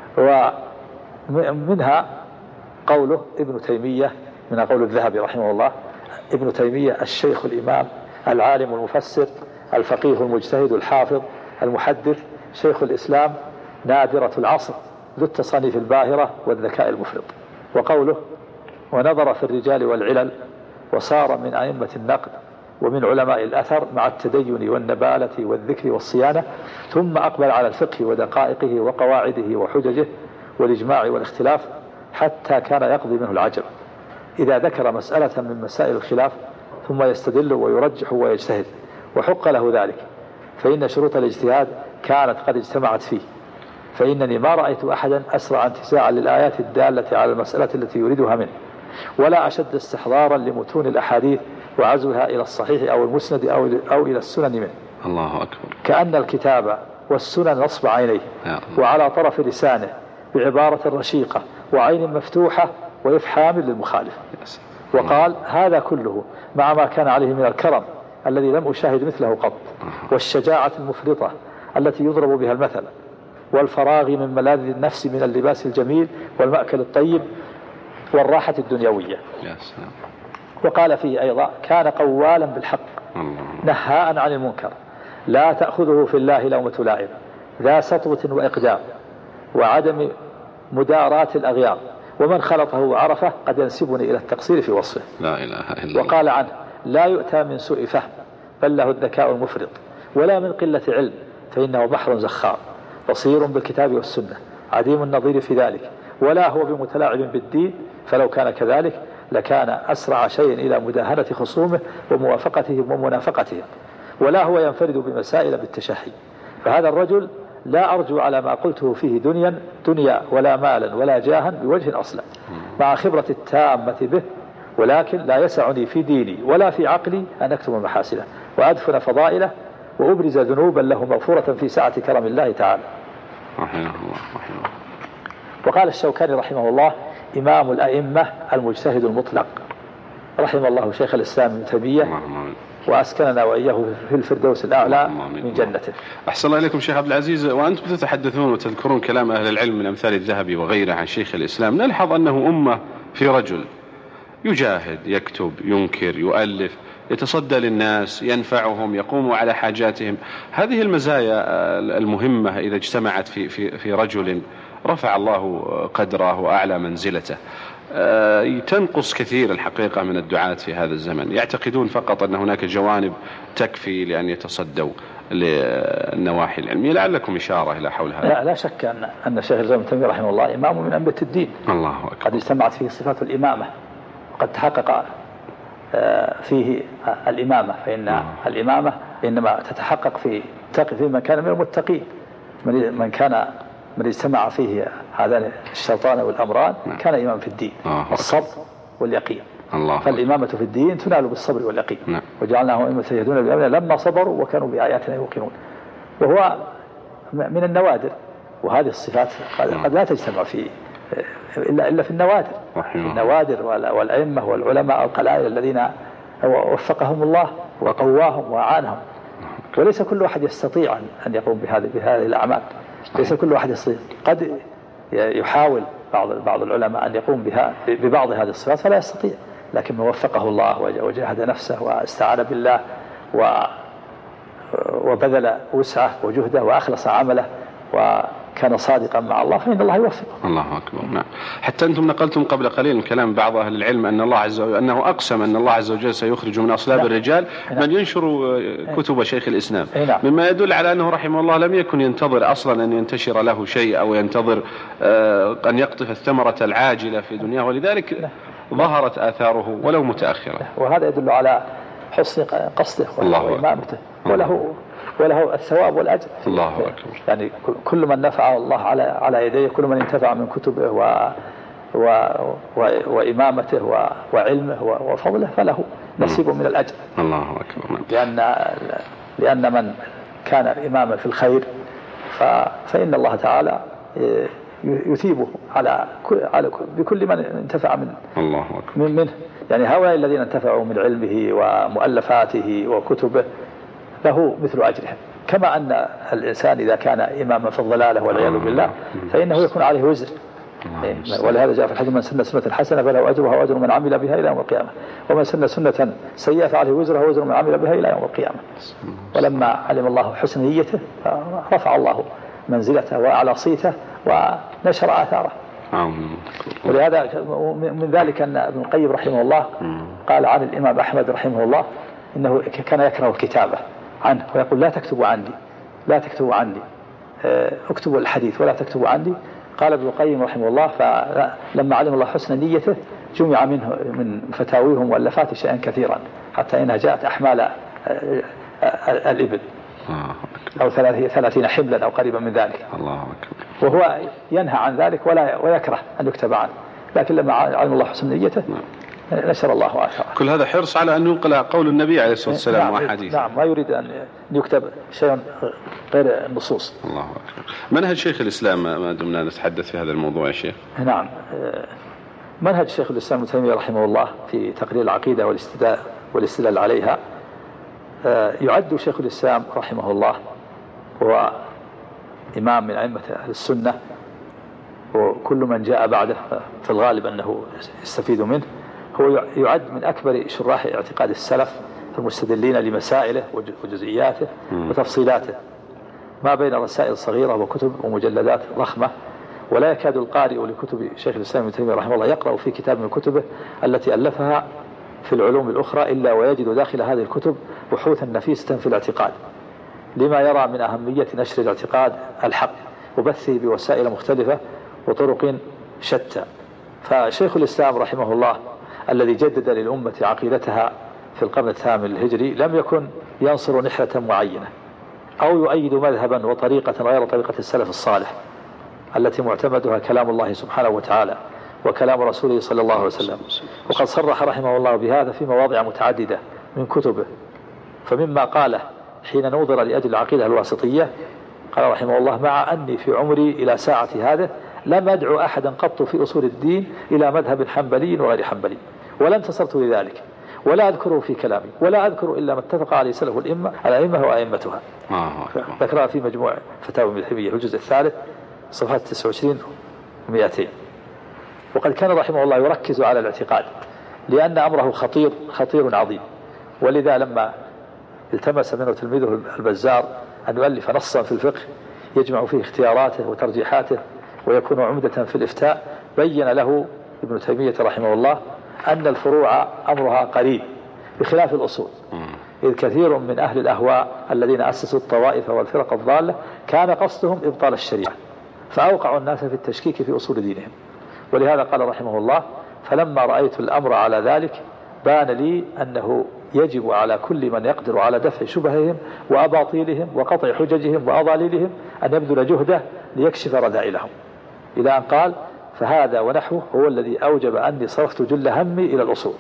ومنها قوله ابن تيمية، من قول الذهبي رحمه الله: ابن تيمية الشيخ الإمام العالم المفسر الفقيه المجتهد الحافظ المحدث شيخ الإسلام نادرة العصر ذو التصانيف الباهرة والذكاء المفرط. وقوله: ونظر في الرجال والعلل وصار من أئمة النقد ومن علماء الأثر مع التدين والنبالة والذكر والصيانة، ثم أقبل على الفقه ودقائقه وقواعده وحججه والإجماع والاختلاف حتى كان يقضي منه العجب إذا ذكر مسألة من مسائل الخلاف ثم يستدل ويرجح ويجتهد، وحق له ذلك، فإن شروط الاجتهاد كانت قد اجتمعت فيه، فإنني ما رأيت أحدا أسرع انتزاعا للآيات الدالة على المسألة التي يريدها منه، ولا أشد استحضارا لمتون الأحاديث وعزوها إلى الصحيح أو المسند أو إلى السنن منه. الله أكبر. كأن الكتاب والسنن نصب عينيه وعلى طرف لسانه بعبارة رشيقة وعين مفتوحة وإفحام للمخالف. وقال: هذا كله مع ما كان عليه من الكرم الذي لم أشاهد مثله قط، والشجاعة المفرطة التي يضرب بها المثل، والفراغ من ملاذ النفس من اللباس الجميل والمأكل الطيب والراحة الدنيوية. وقال فيه أيضا: كان قوالا بالحق نهاء عن المنكر، لا تأخذه في الله لومة لائم، ذا سطوة وإقدام وعدم مداراة الأغيار، ومن خلطه وعرفه قد ينسبني إلى التقصير في وصفه. لا إله إلا الله. وقال عنه: لا يؤتى من سوء فهم، بل له الذكاء المفرط، ولا من قلة علم، فإنه بحر زخار بصير بالكتاب والسنة، عديم النظير في ذلك، ولا هو بمتلاعب بالدين، فلو كان كذلك لكان أسرع شيء إلى مداهنة خصومه وموافقتهم ومنافقتهم، ولا هو ينفرد بمسائل بالتشهي. فهذا الرجل لا أرجو على ما قلته فيه دنيا ولا مالا ولا جاها بوجه أصلا، مع خبرة التامة به، ولكن لا يسعني في ديني ولا في عقلي أن أكتم محاسنه وأدفن فضائله وأبرز ذنوبا له مغفورة في سعة كرم الله تعالى. رحمه الله. وقال الشوكاني رحمه الله: إمام الأئمة المجتهد المطلق، رحم الله شيخ الإسلام ابن تيمية وأسكننا وإياه في الفردوس الأعلى من جنته. أحسن الله إليكم شيخ عبد العزيز. وأنتم تتحدثون وتذكرون كلام أهل العلم من أمثال الذهبي وغيره عن شيخ الإسلام، نلحظ أنه أمة في رجل يجاهد، يكتب، ينكر، يؤلف، يتصدى للناس، ينفعهم، يقوم على حاجاتهم. هذه المزايا المهمة إذا اجتمعت في رجل رفع الله قدره وأعلى منزلته، تنقص كثير الحقيقة من الدعاة في هذا الزمن، يعتقدون فقط أن هناك جوانب تكفي لأن يتصدوا للنواحي العلمية. لعلكم إشارة إلى حول هذا. لا شك أن شيخ الإسلام ابن تيمية رحمه الله إمام من أنبياء الدين. الله أكبر. قد اجتمعت فيه صفات الإمامة، وقد تحقق فيه الإمامة، فإن الإمامة إنما تتحقق في من كان من المتقين، من اجتمع فيه هذان الشيطان والأمران كان إمام في الدين، الصبر واليقين. فالإمامة في الدين تنال بالصبر واليقين. وجعلناهم أئمة يهدون بأمرنا لما صبروا وكانوا بآياتنا يوقنون. وهو من النوادر، وهذه الصفات قد لا تجتمع إلا في النوادر. النوادر والأئمة والعلماء القلائل الذين وفقهم الله وقواهم وأعانهم، وليس كل واحد يستطيع أن يقوم بهذه الأعمال. ليس كل واحد يستطيع، قد يحاول بعض العلماء أن يقوم ببعض هذه الصفات فلا يستطيع، لكن من وفقه الله وجاهد نفسه واستعان بالله وبذل وسعه وجهده وأخلص عمله وكان صادقا مع الله فإن الله يوفقه. الله أكبر. نعم. حتى أنتم نقلتم قبل قليل من كلام بعض أهل العلم أن الله عز وجل أنه أقسم أن الله عز وجل سيخرج من أصلاب الرجال من ينشر كتب شيخ الإسلام، مما يدل على أنه رحمه الله لم يكن ينتظر أصلا أن ينتشر له شيء أو ينتظر أن يقطف الثمرة العاجلة في دنياه، ولذلك ظهرت آثاره ولو متأخرة. وهذا يدل على حسن قصده وإمامته، وله الثواب والأجر. الله أكبر. يعني كل من نفع الله على يديه، كل من انتفع من كتبه وإمامته وعلمه وفضله فله نصيب من الأجر. الله أكبر. لأن من كان إماما في الخير فإن الله تعالى يثيبه بكل من انتفع منه. يعني هؤلاء الذين انتفعوا من علمه ومؤلفاته وكتبه له مثل أجرهم، كما أن الإنسان إذا كان إماما في الضلالة والعياذ بالله فإنه يكون عليه وزر. ولهذا جاء في الحديث: من سن سنة حسنة فله أجرها وأجر من عمل بها إلى يوم القيامة، ومن سن سنة سيئة فعليه وزرها ووزر من عمل بها إلى يوم القيامة. ولما علم الله حسن نيته رفع الله منزلته وأعلى صيته ونشر آثاره. ولهذا من ذلك أن ابن القيم رحمه الله قال عن الإمام أحمد رحمه الله إنه كان يكره الكتابة عنه ويقول: لا تكتبوا عني، اكتبوا الحديث ولا تكتبوا عني. قال ابن القيم رحمه الله: فلما علم الله حسن نيته جمع منه من فتاويهم وألفات شيئا كثيرا، حتى إنها جاءت أحمال الإبل أو 30 حملا أو قريبا من ذلك. وهو ينهى عن ذلك ويكره أن يكتب عنه، لكن لما علم الله حسن نيته نشر الله آثاره. كل هذا حرص على أن ينقل قول النبي عليه الصلاة والسلام وحديث. نعم، ما يريد أن يكتب شيء غير النصوص. الله أكبر. منهج شيخ الإسلام ما دمنا نتحدث في هذا الموضوع يا شيخ. نعم، منهج شيخ الإسلام ابن تيمية رحمه الله في تقرير العقيدة والاستدلال عليها. يعد شيخ الإسلام رحمه الله هو إمام من أئمة أهل السنة، وكل من جاء بعده في الغالب أنه يستفيد منه. هو يعد من أكبر شراح اعتقاد السلف المستدلين لمسائله وجزئياته وتفصيلاته، ما بين رسائل صغيرة وكتب ومجلدات ضخمة. ولا يكاد القارئ لكتب شيخ الإسلام ابن تيمية رحمه الله يقرأ في كتاب من كتبه التي ألفها في العلوم الأخرى إلا ويجد داخل هذه الكتب بحوثا نفيسة في الاعتقاد، لما يرى من أهمية نشر الاعتقاد الحق وبثه بوسائل مختلفة وطرق شتى. فشيخ الإسلام رحمه الله الذي جدد للأمة عقيدتها في القرن الثامن الهجري لم يكن ينصر نحلة معينة أو يؤيد مذهبا وطريقة غير طريقة السلف الصالح التي معتمدها كلام الله سبحانه وتعالى وكلام رسوله صلى الله عليه وسلم. وقد صرح رحمه الله بهذا في مواضع متعددة من كتبه. فمما قاله حين نوظر لأجل العقيدة الواسطية قال رحمه الله: مع أني في عمري إلى ساعة هذه لم أدعو أحدا قط في أصول الدين إلى مذهب حنبلي وغير حنبلي، ولا انتصرت لذلك، ولا أذكره في كلامي، ولا أذكر إلا ما اتفق عليه سلف الأئمة وأئمتها. ذكرها في مجموع فتاوى ابن تيمية الجزء الثالث صفحات 29 و200. وقد كان رحمه الله يركز على الاعتقاد لأن أمره خطير عظيم، ولذا لما التمس منه تلميذه البزار أن يؤلف نصا في الفقه يجمع فيه اختياراته وترجيحاته ويكون عمدة في الإفتاء، بين له ابن تيمية رحمه الله أن الفروع أمرها قريب بخلاف الأصول، إذ كثير من أهل الأهواء الذين أسسوا الطوائف والفرق الضالة كان قصدهم إبطال الشريعة، فأوقعوا الناس في التشكيك في أصول دينهم. ولهذا قال رحمه الله: فلما رأيت الأمر على ذلك بان لي أنه يجب على كل من يقدر على دفع شبههم وأباطيلهم وقطع حججهم وأضاليلهم أن يبذل جهده ليكشف رذائلهم، إلى أن قال: فهذا ونحوه هو الذي أوجب أني صرفت جل همي إلى الأصول،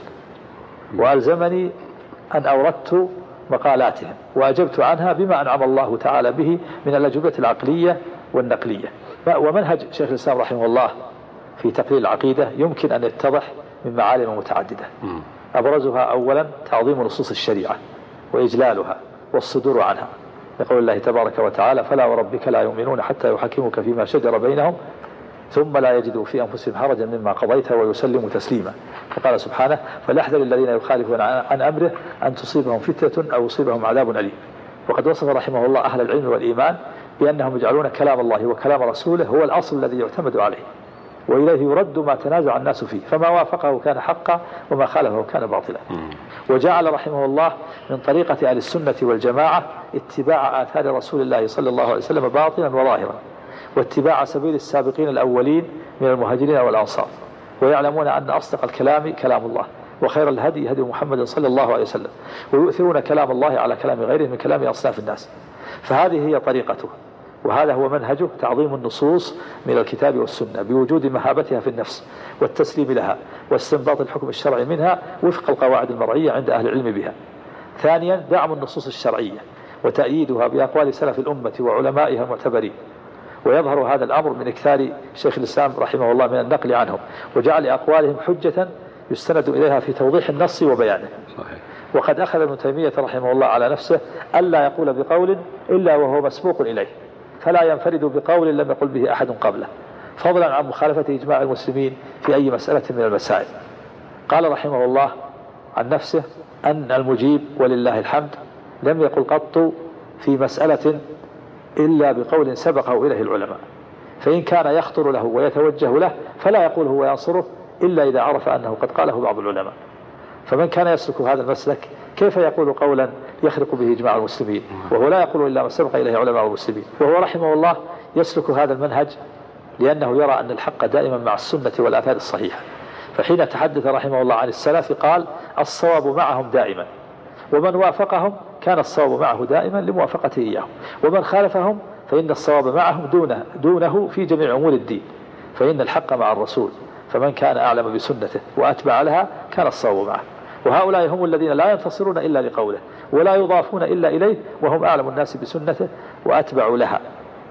وألزمني أن أوردت مقالاتهم وأجبت عنها بما أنعم الله تعالى به من الأجوبة العقلية والنقلية. ومنهج شيخ الإسلام رحمه الله في تقرير العقيدة يمكن أن يتضح من معالم متعددة، أبرزها أولا تعظيم نصوص الشريعة وإجلالها والصدور عنها، يقول الله تبارك وتعالى: فلا وربك لا يؤمنون حتى يحكموك فيما شجر بينهم ثم لا يجدوا في أنفسهم حرجا مما قضيت ويسلموا تسليما. فقال سبحانه: فليحذر الذين يخالفون عن أمره أن تصيبهم فتنة أو يصيبهم عذاب أليم. وقد وصف رحمه الله أهل العلم والإيمان بأنهم يجعلون كلام الله وكلام رسوله هو الأصل الذي يعتمد عليه، وإليه يرد ما تنازع الناس فيه، فما وافقه كان حقا وما خالفه كان باطلا. وجعل رحمه الله من طريقة أهل السنة والجماعة اتباع آثار رسول الله صلى الله عليه وسلم باطنا وظاهرا، واتباع سبيل السابقين الأولين من المهاجرين والأنصار، ويعلمون أن أصدق الكلام كلام الله، وخير الهدي هدي محمد صلى الله عليه وسلم، ويؤثرون كلام الله على كلام غيره من كلام أصناف الناس. فهذه هي طريقته، وهذا هو منهجه: تعظيم النصوص من الكتاب والسنة بوجود مهابتها في النفس والتسليم لها واستنباط الحكم الشرعي منها وفق القواعد المرعية عند أهل العلم بها. ثانيا، دعم النصوص الشرعية وتأييدها بأقوال سلف الأمة وعلمائها المعتبرين، ويظهر هذا الأمر من إكثار شيخ الإسلام رحمه الله من النقل عنهم وجعل أقوالهم حجة يستند إليها في توضيح النص وبيانه. وقد أخذ ابن تيمية رحمه الله على نفسه ألا يقول بقول إلا وهو مسبوق إليه، فلا ينفرد بقول لم يقل به أحد قبله، فضلا عن مخالفة إجماع المسلمين في أي مسألة من المسائل. قال رحمه الله عن نفسه أن المجيب ولله الحمد لم يقل قط في مسألة إلا بقول سبقه إليه العلماء، فإن كان يخطر له ويتوجه له فلا يقوله وينصره إلا إذا عرف أنه قد قاله بعض العلماء. فمن كان يسلك هذا المسلك كيف يقول قولا يخرق به إجماع المسلمين وهو لا يقول إلا ما سبق إليه علماء المسلمين؟ وهو رحمه الله يسلك هذا المنهج لأنه يرى أن الحق دائما مع السنة والآثار الصحيحة. فحين تحدث رحمه الله عن السلف قال: الصواب معهم دائما، ومن وافقهم كان الصواب معه دائما لموافقته إياهم، ومن خالفهم فإن الصواب معهم دونه في جميع أمور الدين، فإن الحق مع الرسول، فمن كان أعلم بسنته وأتبع لها كان الصواب معه. وهؤلاء هم الذين لا ينتصرون إلا لقوله ولا يضافون إلا إليه، وهم أعلم الناس بسنته وأتبع لها.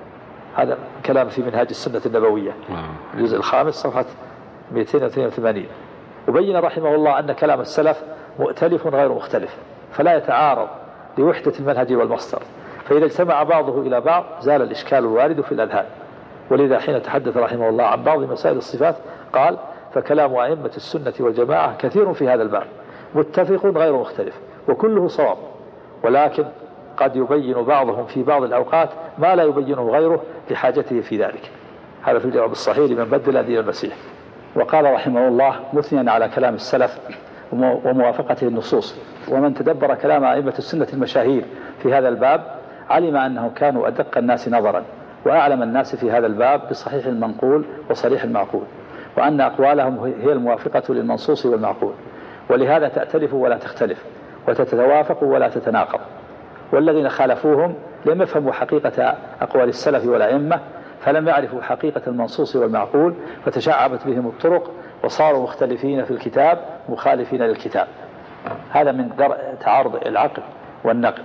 هذا كلام في منهاج السنة النبوية الجزء الخامس صفحة 282. وبين رحمه الله أن كلام السلف مؤتلف غير مختلف، فلا يتعارض لوحدة المنهج والمصدر، فإذا اجتمع بعضه إلى بعض زال الإشكال الوارد في الأذهان. ولذا حين تحدث رحمه الله عن بعض مسائل الصفات قال: فكلام أئمة السنة والجماعة كثير في هذا الباب متفق غير مختلف وكله صواب، ولكن قد يبين بعضهم في بعض الأوقات ما لا يبينه غيره لحاجته في ذلك. هذا في الجواب الصحيح لمن بدل دين المسيح. وقال رحمه الله مثنيا على كلام السلف وموافقته النصوص: ومن تدبر كلام أئمة السنة المشاهير في هذا الباب علم أنهم كانوا أدق الناس نظرا وأعلم الناس في هذا الباب بصحيح المنقول وصريح المعقول، وأن أقوالهم هي الموافقة للمنصوص والمعقول، ولهذا تأتلف ولا تختلف وتتوافق ولا تتناقض. والذين خالفوهم لم يفهموا حقيقة أقوال السلف والأئمة، فلم يعرفوا حقيقة المنصوص والمعقول، فتشعبت بهم الطرق وصاروا مختلفين في الكتاب مخالفين للكتاب. هذا من درء تعارض العقل والنقل.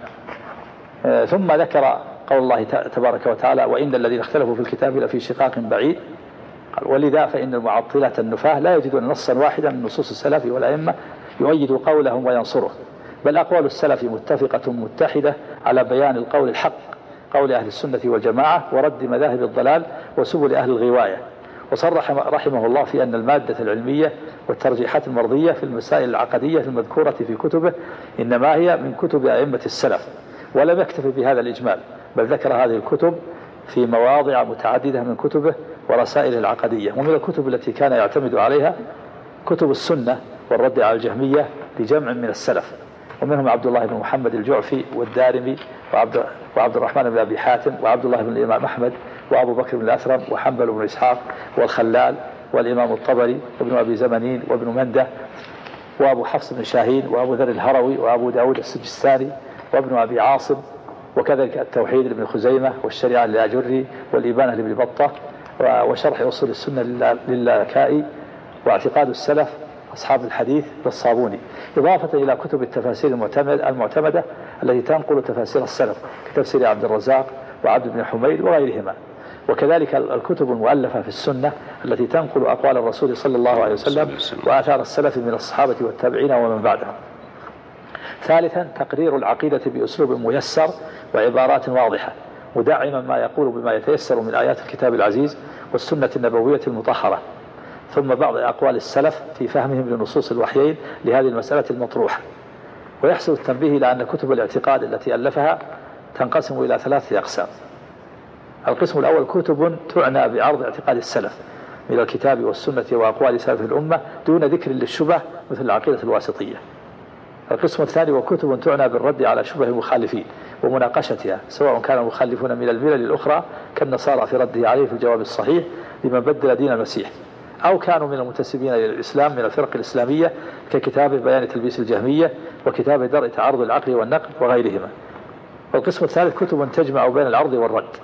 ثم ذكر قول الله تبارك وتعالى: وإن الذين اختلفوا في الكتاب لفي شقاق بعيد. ولذا فإن المعطلة النفاة لا يجدون نصا واحدا من نصوص السلف والأئمة يؤيد قولهم وينصره، بل أقوال السلف متفقة متحدة على بيان القول الحق، قول أهل السنة والجماعة، ورد مذاهب الضلال وسبل أهل الغواية. وصرح رحمه الله في أن المادة العلمية والترجيحات المرضية في المسائل العقدية المذكورة في كتبه إنما هي من كتب أئمة السلف، ولم يكتفي بهذا الإجمال، بل ذكر هذه الكتب في مواضع متعددة من كتبه ورسائله العقدية. ومن الكتب التي كان يعتمد عليها كتب السنة والرد على الجهمية لجمع من السلف، ومنهم عبد الله بن محمد الجعفي والدارمي وعبد الرحمن بن أبي حاتم وعبد الله بن الإمام أحمد وأبو بكر بن الأثرم وحنبل بن إسحاق والخلال والإمام الطبري وابن أبي زمنين وابن منده وأبو حفص بن شاهين وأبو ذر الهروي وأبو داود السجستاني وابن أبي عاصم، وكذلك التوحيد لابن خزيمة والشريعة للآجري والإبانة لابن بطة وشرح أصول السنة للالكائي واعتقاد السلف أصحاب الحديث للصابوني، إضافة إلى كتب التفاسير المعتمدة التي تنقل تفاسير السلف كتفسير عبد الرزاق وعبد بن حميد وغيرهما، وكذلك الكتب المؤلفة في السنة التي تنقل أقوال الرسول صلى الله عليه وسلم وآثار السلف من الصحابة والتابعين ومن بعدهم. ثالثا تقرير العقيدة بأسلوب ميسر وعبارات واضحة مدعما ما يقول بما يتيسر من آيات الكتاب العزيز والسنة النبوية المطهرة. ثم بعض أقوال السلف في فهمهم لنصوص الوحيين لهذه المسألة المطروحة. ويحسن التنبيه إلى أن كتب الاعتقاد التي ألفها تنقسم إلى 3 أقسام. القسم الأول كتب تعنى بعرض اعتقاد السلف من الكتاب والسنة وأقوال سلف الأمة دون ذكر للشبه مثل العقيدة الواسطية. القسم الثاني وكتب تعنى بالرد على شبه المخالفين ومناقشتها، سواء كان المخالفون من الملل الأخرى كالنصارى في رده عليه في الجواب الصحيح لمن بدل دين المسيح، أو كانوا من المنتسبين إلى الإسلام من الفرق الإسلامية ككتاب بيان تلبيس الجهمية وكتاب درء تعارض العقل والنقل وغيرهما. والقسم الثالث كتب تجمع بين العرض والرد،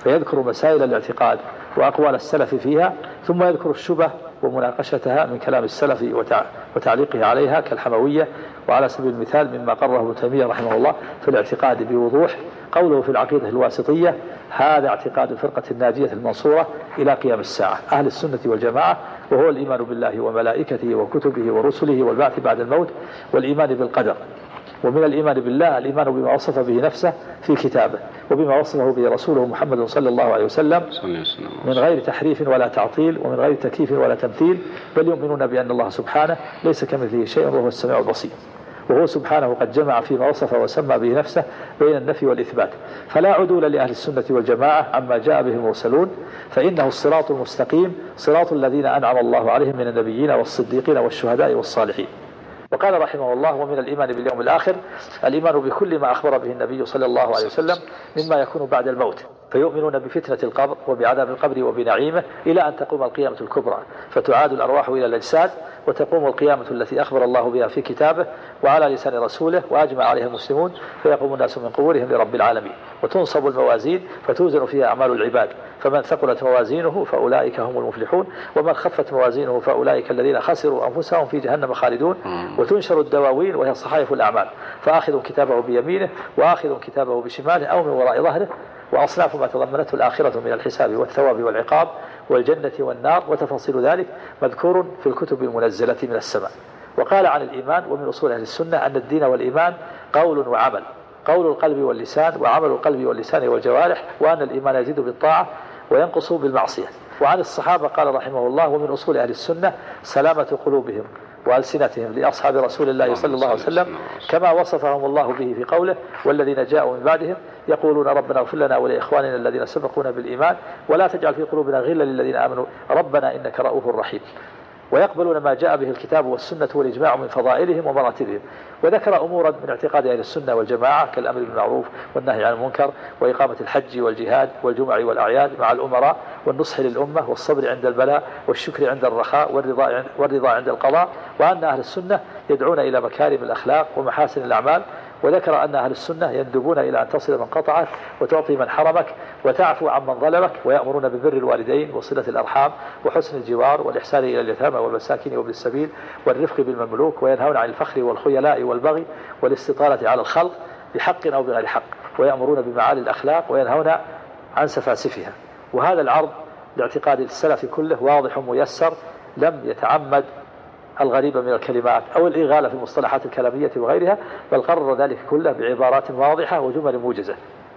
فيذكر مسائل الاعتقاد وأقوال السلف فيها، ثم يذكر الشبه ومناقشتها من كلام السلف وتعليقه عليها كالحموية. وعلى سبيل المثال مما قرره ابن تيمية رحمه الله في الاعتقاد بوضوح قوله في العقيدة الواسطية: هذا اعتقاد الفرقة الناجية المنصورة إلى قيام الساعة أهل السنة والجماعة، وهو الإيمان بالله وملائكته وكتبه ورسله والبعث بعد الموت والإيمان بالقدر. ومن الإيمان بالله الإيمان بما وصف به نفسه في كتابه وبما وصفه به رسوله محمد صلى الله عليه وسلم من غير تحريف ولا تعطيل ومن غير تكييف ولا تمثيل، بل يؤمنون بأن الله سبحانه ليس كمثله شيء وهو السميع البصير، وهو سبحانه قد جمع فيما وصف وسمى به نفسه بين النفي والإثبات، فلا عدول لأهل السنة والجماعة عما جاء به المرسلون، فإنه الصراط المستقيم صراط الذين أنعم الله عليهم من النبيين والصديقين والشهداء والصالحين. وقال رحمه الله: ومن الإيمان باليوم الآخر الإيمان بكل ما أخبر به النبي صلى الله عليه وسلم مما يكون بعد الموت، فيؤمنون بفتنة القبر وبعذاب القبر وبنعيمه إلى أن تقوم القيامة الكبرى، فتعاد الأرواح إلى الأجساد وتقوم القيامة التي أخبر الله بها في كتابه وعلى لسان رسوله وأجمع عليها المسلمون، فيقوم الناس من قبورهم لرب العالمين، وتنصب الموازين فتوزن فيها أعمال العباد، فمن ثقلت موازينه فأولئك هم المفلحون، ومن خفت موازينه فأولئك الذين خسروا أنفسهم في جهنم خالدون. وتنشر الدواوين وهي صحائف الأعمال، فآخذ كتابه بيمينه وآخذ كتابه بشماله أو من وراء ظهره، وأصناف ما تضمنته الآخرة من الحساب والثواب والعقاب والجنة والنار وتفاصيل ذلك مذكور في الكتب المنزلة من السماء. وقال عن الإيمان: ومن أصول أهل السنة أن الدين والإيمان قول وعمل، قول القلب واللسان وعمل القلب واللسان والجوارح، وأن الإيمان يزيد بالطاعة وينقص بالمعصية. وعن الصحابة قال رحمه الله: ومن أصول أهل السنة سلامة قلوبهم وألسنتهم لأصحاب رسول الله صلى الله عليه وسلم كما وصفهم الله به في قوله: والذين جاءوا من بعدهم يقولون ربنا اغفر لنا ولإخواننا الذين سبقونا بالإيمان ولا تجعل في قلوبنا غلا للذين آمنوا ربنا إنك رؤوف رحيم. ويقبلون ما جاء به الكتاب والسنة والإجماع من فضائلهم ومراتبهم. وذكر أمورا من اعتقاد أهل السنة والجماعة كالأمر بالمعروف والنهي عن المنكر وإقامة الحج والجهاد والجمع والأعياد مع الأمراء والنصح للأمة والصبر عند البلاء والشكر عند الرخاء والرضا عند القضاء، وأن أهل السنة يدعون إلى مكارم الأخلاق ومحاسن الأعمال. وذكر أن أهل السنة يندبون إلى أن تصل من قطعك وتعطي من حرمك وتعفو عن من ظلمك، ويأمرون ببر الوالدين وصلة الأرحام وحسن الجوار والإحسان إلى اليتامى والمساكين وابن السبيل والرفق بالمملوك، وينهون عن الفخر والخيلاء والبغي والاستطالة على الخلق بحق أو بغير حق، ويأمرون بمعالي الأخلاق وينهون عن سفاسفها. وهذا العرض لاعتقاد السلف كله واضح ميسر، لم يتعمد الغريب من الكلمات أو الإغالة في المصطلحات الكلامية وغيرها، بل قرر ذلك كله بعبارات واضحة وجمل موجزة.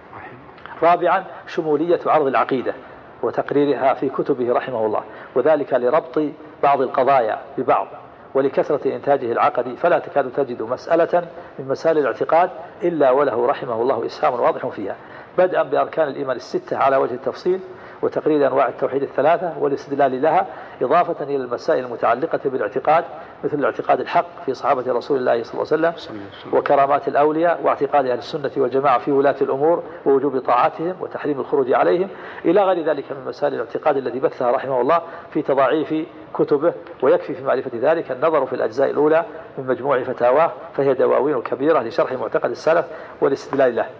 رابعا شمولية عرض العقيدة وتقريرها في كتبه رحمه الله، وذلك لربط بعض القضايا ببعض ولكثرة إنتاجه العقدي، فلا تكاد تجد مسألة من مسائل الاعتقاد إلا وله رحمه الله إسهام واضح فيها، بدءا بأركان الإيمان الستة على وجه التفصيل وتقرير أنواع التوحيد الثلاثة والاستدلال لها، إضافة إلى المسائل المتعلقة بالاعتقاد مثل الاعتقاد الحق في صحابة رسول الله صلى الله عليه وسلم وكرامات الأولياء واعتقاد أهل السنة والجماعة في ولاة الأمور ووجوب طاعتهم وتحريم الخروج عليهم، إلى غير ذلك من مسائل الاعتقاد الذي بثها رحمه الله في تضاعيف كتبه. ويكفي في معرفة ذلك النظر في الأجزاء الأولى من مجموع فتاواه، فهي دواوين كبيرة لشرح معتقد السلف والاستدلال له.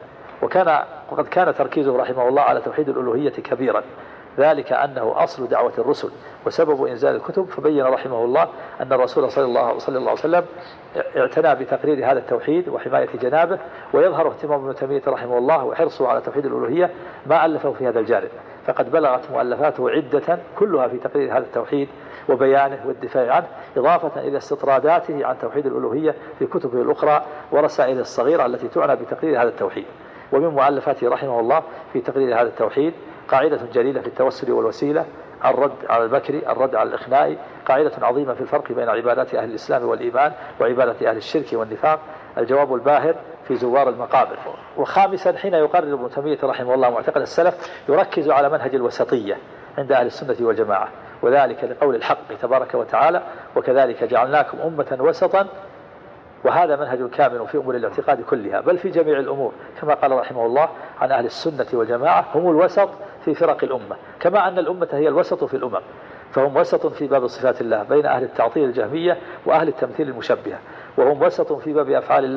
وقد كان تركيزه رحمه الله على توحيد الألوهية كبيرا، ذلك أنه أصل دعوة الرسل وسبب إنزال الكتب، فبين رحمه الله أن الرسول صلى الله عليه وسلم اعتنى بتقرير هذا التوحيد وحماية جنابه، ويظهر اهتمام ابن تيمية رحمه الله وحرصه على توحيد الألوهية ما ألفه في هذا الجانب، فقد بلغت مؤلفاته عدة كلها في تقرير هذا التوحيد وبيانه والدفاع عنه، إضافة إلى استطراداته عن توحيد الألوهية في كتبه الأخرى ورسائله الصغيرة التي تعنى بتقرير هذا التوحيد. ومن مؤلفاته رحمه الله في تقرير هذا التوحيد قاعدة جليلة في التوسل والوسيلة، الرد على المكر، الرد على الإخناء، قاعدة عظيمة في الفرق بين عبادات أهل الإسلام والإيمان وعبادة أهل الشرك والنفاق، الجواب الباهر في زوار المقابر. وخامسا حين يقرر ابن تيمية رحمه الله معتقد السلف يركز على منهج الوسطية عند أهل السنة والجماعة، وذلك لقول الحق تبارك وتعالى: وكذلك جعلناكم أمة وسطا، وهذا منهج كامل في أمور الاعتقاد كلها بل في جميع الأمور، كما قال رحمه الله عن أهل السنة والجماعة: هم الوسط في فرق الأمة، كما أن الأمة هي الوسط في الأمم، فهم وسط في باب صفات الله بين أهل التعطيل الجهمية وأهل التمثيل المشبهة، وهم وسط في باب أفعال الله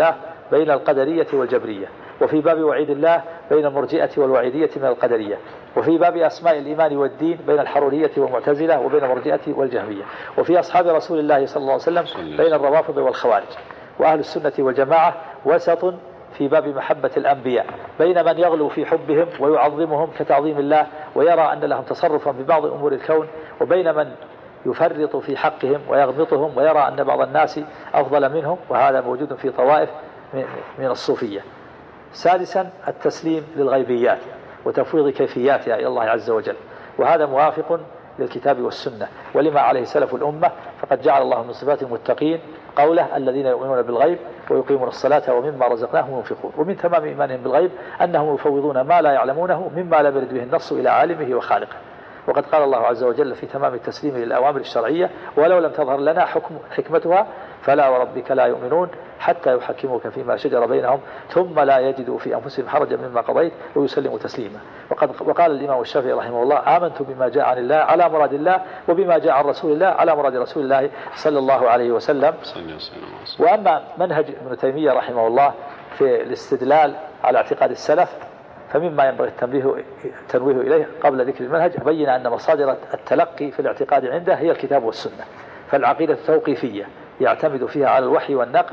بين القدرية والجبرية، وفي باب وعيد الله بين المرجئة والوعيدية من القدرية، وفي باب أسماء الإيمان والدين بين الحرورية والمعتزلة وبين المرجئة والجهمية، وفي أصحاب رسول الله صلى الله عليه وسلم بين الروافض والخوارج. وأهل السنة والجماعة وسط في باب محبة الأنبياء بين من يغلو في حبهم ويعظمهم كتعظيم الله ويرى أن لهم تصرفا في بعض أمور الكون، وبين من يفرط في حقهم ويغمطهم ويرى أن بعض الناس أفضل منهم، وهذا موجود في طوائف من الصوفية. سادسا التسليم للغيبيات وتفويض كيفياتها إلى الله عز وجل، وهذا موافق للكتاب والسنة ولما عليه سلف الأمة، فقد جعل الله من صفات المتقين قوله الذين يؤمنون بالغيب ويقيمون الصلاة ومما رزقناهم ينفقون. ومن تمام إيمانهم بالغيب أنهم يفوضون ما لا يعلمونه مما لم يرد به النص إلى عالمه وخالقه. وقد قال الله عز وجل في تمام التسليم للأوامر الشرعية ولو لم تظهر لنا حكمتها فلا وربك لا يؤمنون حتى يحكموك فيما شجر بينهم ثم لا يجدوا في أنفسهم حرجا مما قضيت ويسلموا تسليما. وقال الإمام الشافعي رحمه الله آمنت بما جاء عن الله على مراد الله وبما جاء عن رسول الله على مراد رسول الله صلى الله عليه وسلم. وأما منهج ابن تيمية رحمه الله في الاستدلال على اعتقاد السلف فمما ينبغي التنويه إليه قبل ذكر المنهج بين أن مصادر التلقي في الاعتقاد عنده هي الكتاب والسنة، فالعقيدة التوقيفية يعتمد فيها على الوحي والنقل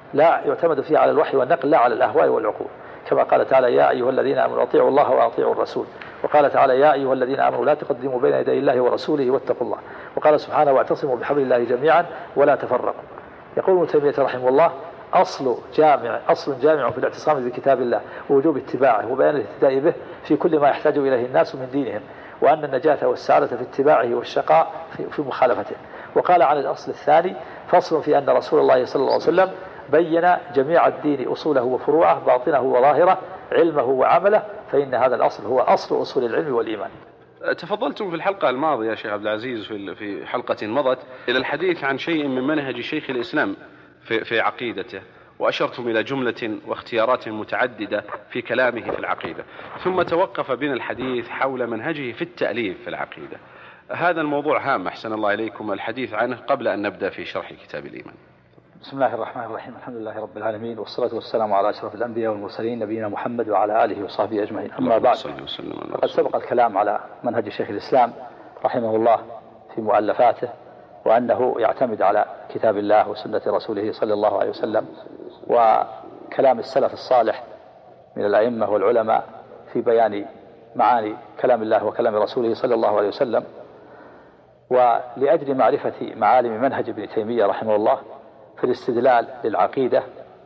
لا على الأهواء والعقول، كما قال تعالى يا أيها الذين آمنوا أطيعوا الله وأطيعوا الرسول، وقال تعالى يا أيها الذين آمنوا لا تقدموا بين يدي الله ورسوله واتقوا الله، وقال سبحانه واعتصموا بحبل الله جميعا ولا تفرقوا. يقول ابن تيمية رحمه الله أصل جامع في الاعتصام بكتاب الله ووجوب اتباعه وبيان الاهتداء به في كل ما يحتاج إليه الناس من دينهم، وأن النجاة والسعادة في اتباعه والشقاء في مخالفته. وقال عن الأصل الثاني فصل في أن رسول الله صلى الله عليه وسلم بين جميع الدين أصوله وفروعه باطنه وظاهره علمه وعمله، فإن هذا الأصل هو أصل أصول العلم والإيمان. تفضلتم في الحلقة الماضية يا شيخ عبد العزيز في حلقة مضت إلى الحديث عن شيء من منهج شيخ الإسلام في عقيدته، وأشرتم إلى جملة واختيارات متعددة في كلامه في العقيدة، ثم توقف بنا الحديث حول منهجه في التأليف في العقيدة. هذا الموضوع هام أحسن الله إليكم الحديث عنه قبل أن نبدأ في شرح كتاب الإيمان. بسم الله الرحمن الرحيم، الحمد لله رب العالمين، والصلاة والسلام على أشرف الأنبياء والمرسلين نبينا محمد وعلى آله وصحبه أجمعين. أما بعد، فقد سبق الكلام على منهج شيخ الإسلام رحمه الله في مؤلفاته، وأنه يعتمد على كتاب الله وسنة رسوله صلى الله عليه وسلم وكلام السلف الصالح من الأئمة والعلماء في بيان معاني كلام الله وكلام رسوله صلى الله عليه وسلم. ولأجل معرفة معالم منهج ابن تيمية رحمه الله في الاستدلال للعقيدة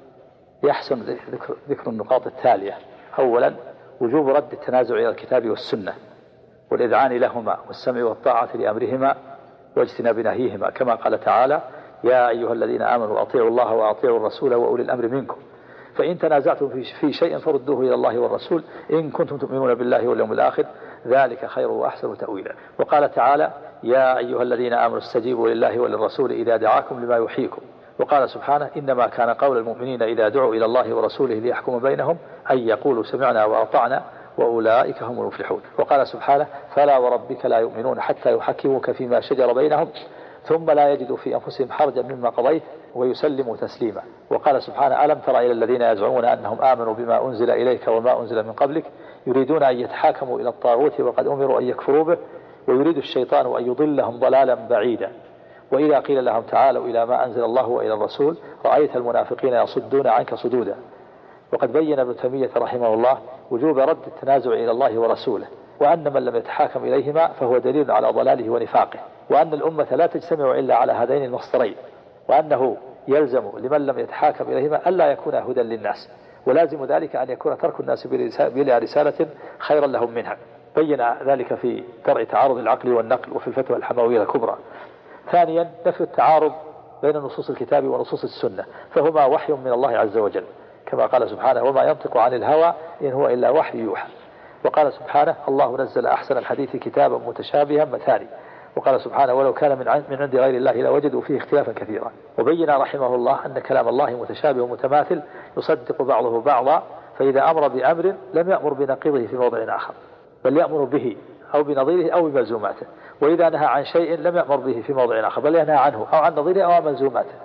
يحسن ذكر النقاط التالية. أولا وجوب رد التنازع إلى الكتاب والسنة والإذعان لهما والسمع والطاعة لأمرهما واجتناب نهيهما، كما قال تعالى يا أيها الذين آمنوا أطيعوا الله وأطيعوا الرسول وأولي الأمر منكم فإن تنازعتم في شيء فردوه إلى الله والرسول إن كنتم تؤمنون بالله واليوم الآخر ذلك خير وأحسن تأويلا. وقال تعالى يا أيها الذين آمنوا استجيبوا لله وللرسول إذا دعاكم لما يحييكم. وقال سبحانه إنما كان قول المؤمنين إذا دعوا إلى الله ورسوله ليحكم بينهم أن يقولوا سمعنا وأطعنا وأولئك هم المفلحون. وقال سبحانه فلا وربك لا يؤمنون حتى يحكموك فيما شجر بينهم ثم لا يجدوا في أنفسهم حرجا مما قضيت ويسلموا تسليما. وقال سبحانه ألم تر إلى الذين يزعمون أنهم آمنوا بما أنزل إليك وما أنزل من قبلك يريدون أن يتحاكموا إلى الطاغوت وقد أمروا أن يكفروا به ويريد الشيطان أن يضلهم ضلالا بعيدا. وإذا قيل لهم تعالوا إلى ما أنزل الله وإلى الرسول رأيت المنافقين يصدون عنك صدودا. وقد بين ابن تيمية رحمه الله وجوب رد التنازع إلى الله ورسوله، وأن من لم يتحاكم إليهما فهو دليل على ضلاله ونفاقه، وأن الأمة لا تجتمع إلا على هذين المصدرين، وأنه يلزم لمن لم يتحاكم إليهما ألا يكون هدى للناس، ولازم ذلك أن يكون ترك الناس بلا رسالة خيرا لهم منها. بين ذلك في درء تعارض العقل والنقل وفي الفتوى الحموية الكبرى. ثانيا نفي التعارض بين نصوص الكتاب ونصوص السنة، فهما وحي من الله عز وجل، كما قال سبحانه وما ينطق عن الهوى إن هو إلا وحي يوحى. وقال سبحانه الله نزل أحسن الحديث كتابا متشابها مثاني. وقال سبحانه ولو كان من عند غير الله لوجدوا فيه اختلافا كثيرا. وبين رحمه الله أن كلام الله متشابه ومتماثل يصدق بعضه بعضا، فإذا أمر بأمر لم يأمر بنقيضه في موضع آخر بل يأمر به أو بنظيره أو بملزوماته، وإذا نهى عن شيء لم يأمر به في موضع آخر بل ينهى عنه أو عن نظيره أو عن ملزوماته.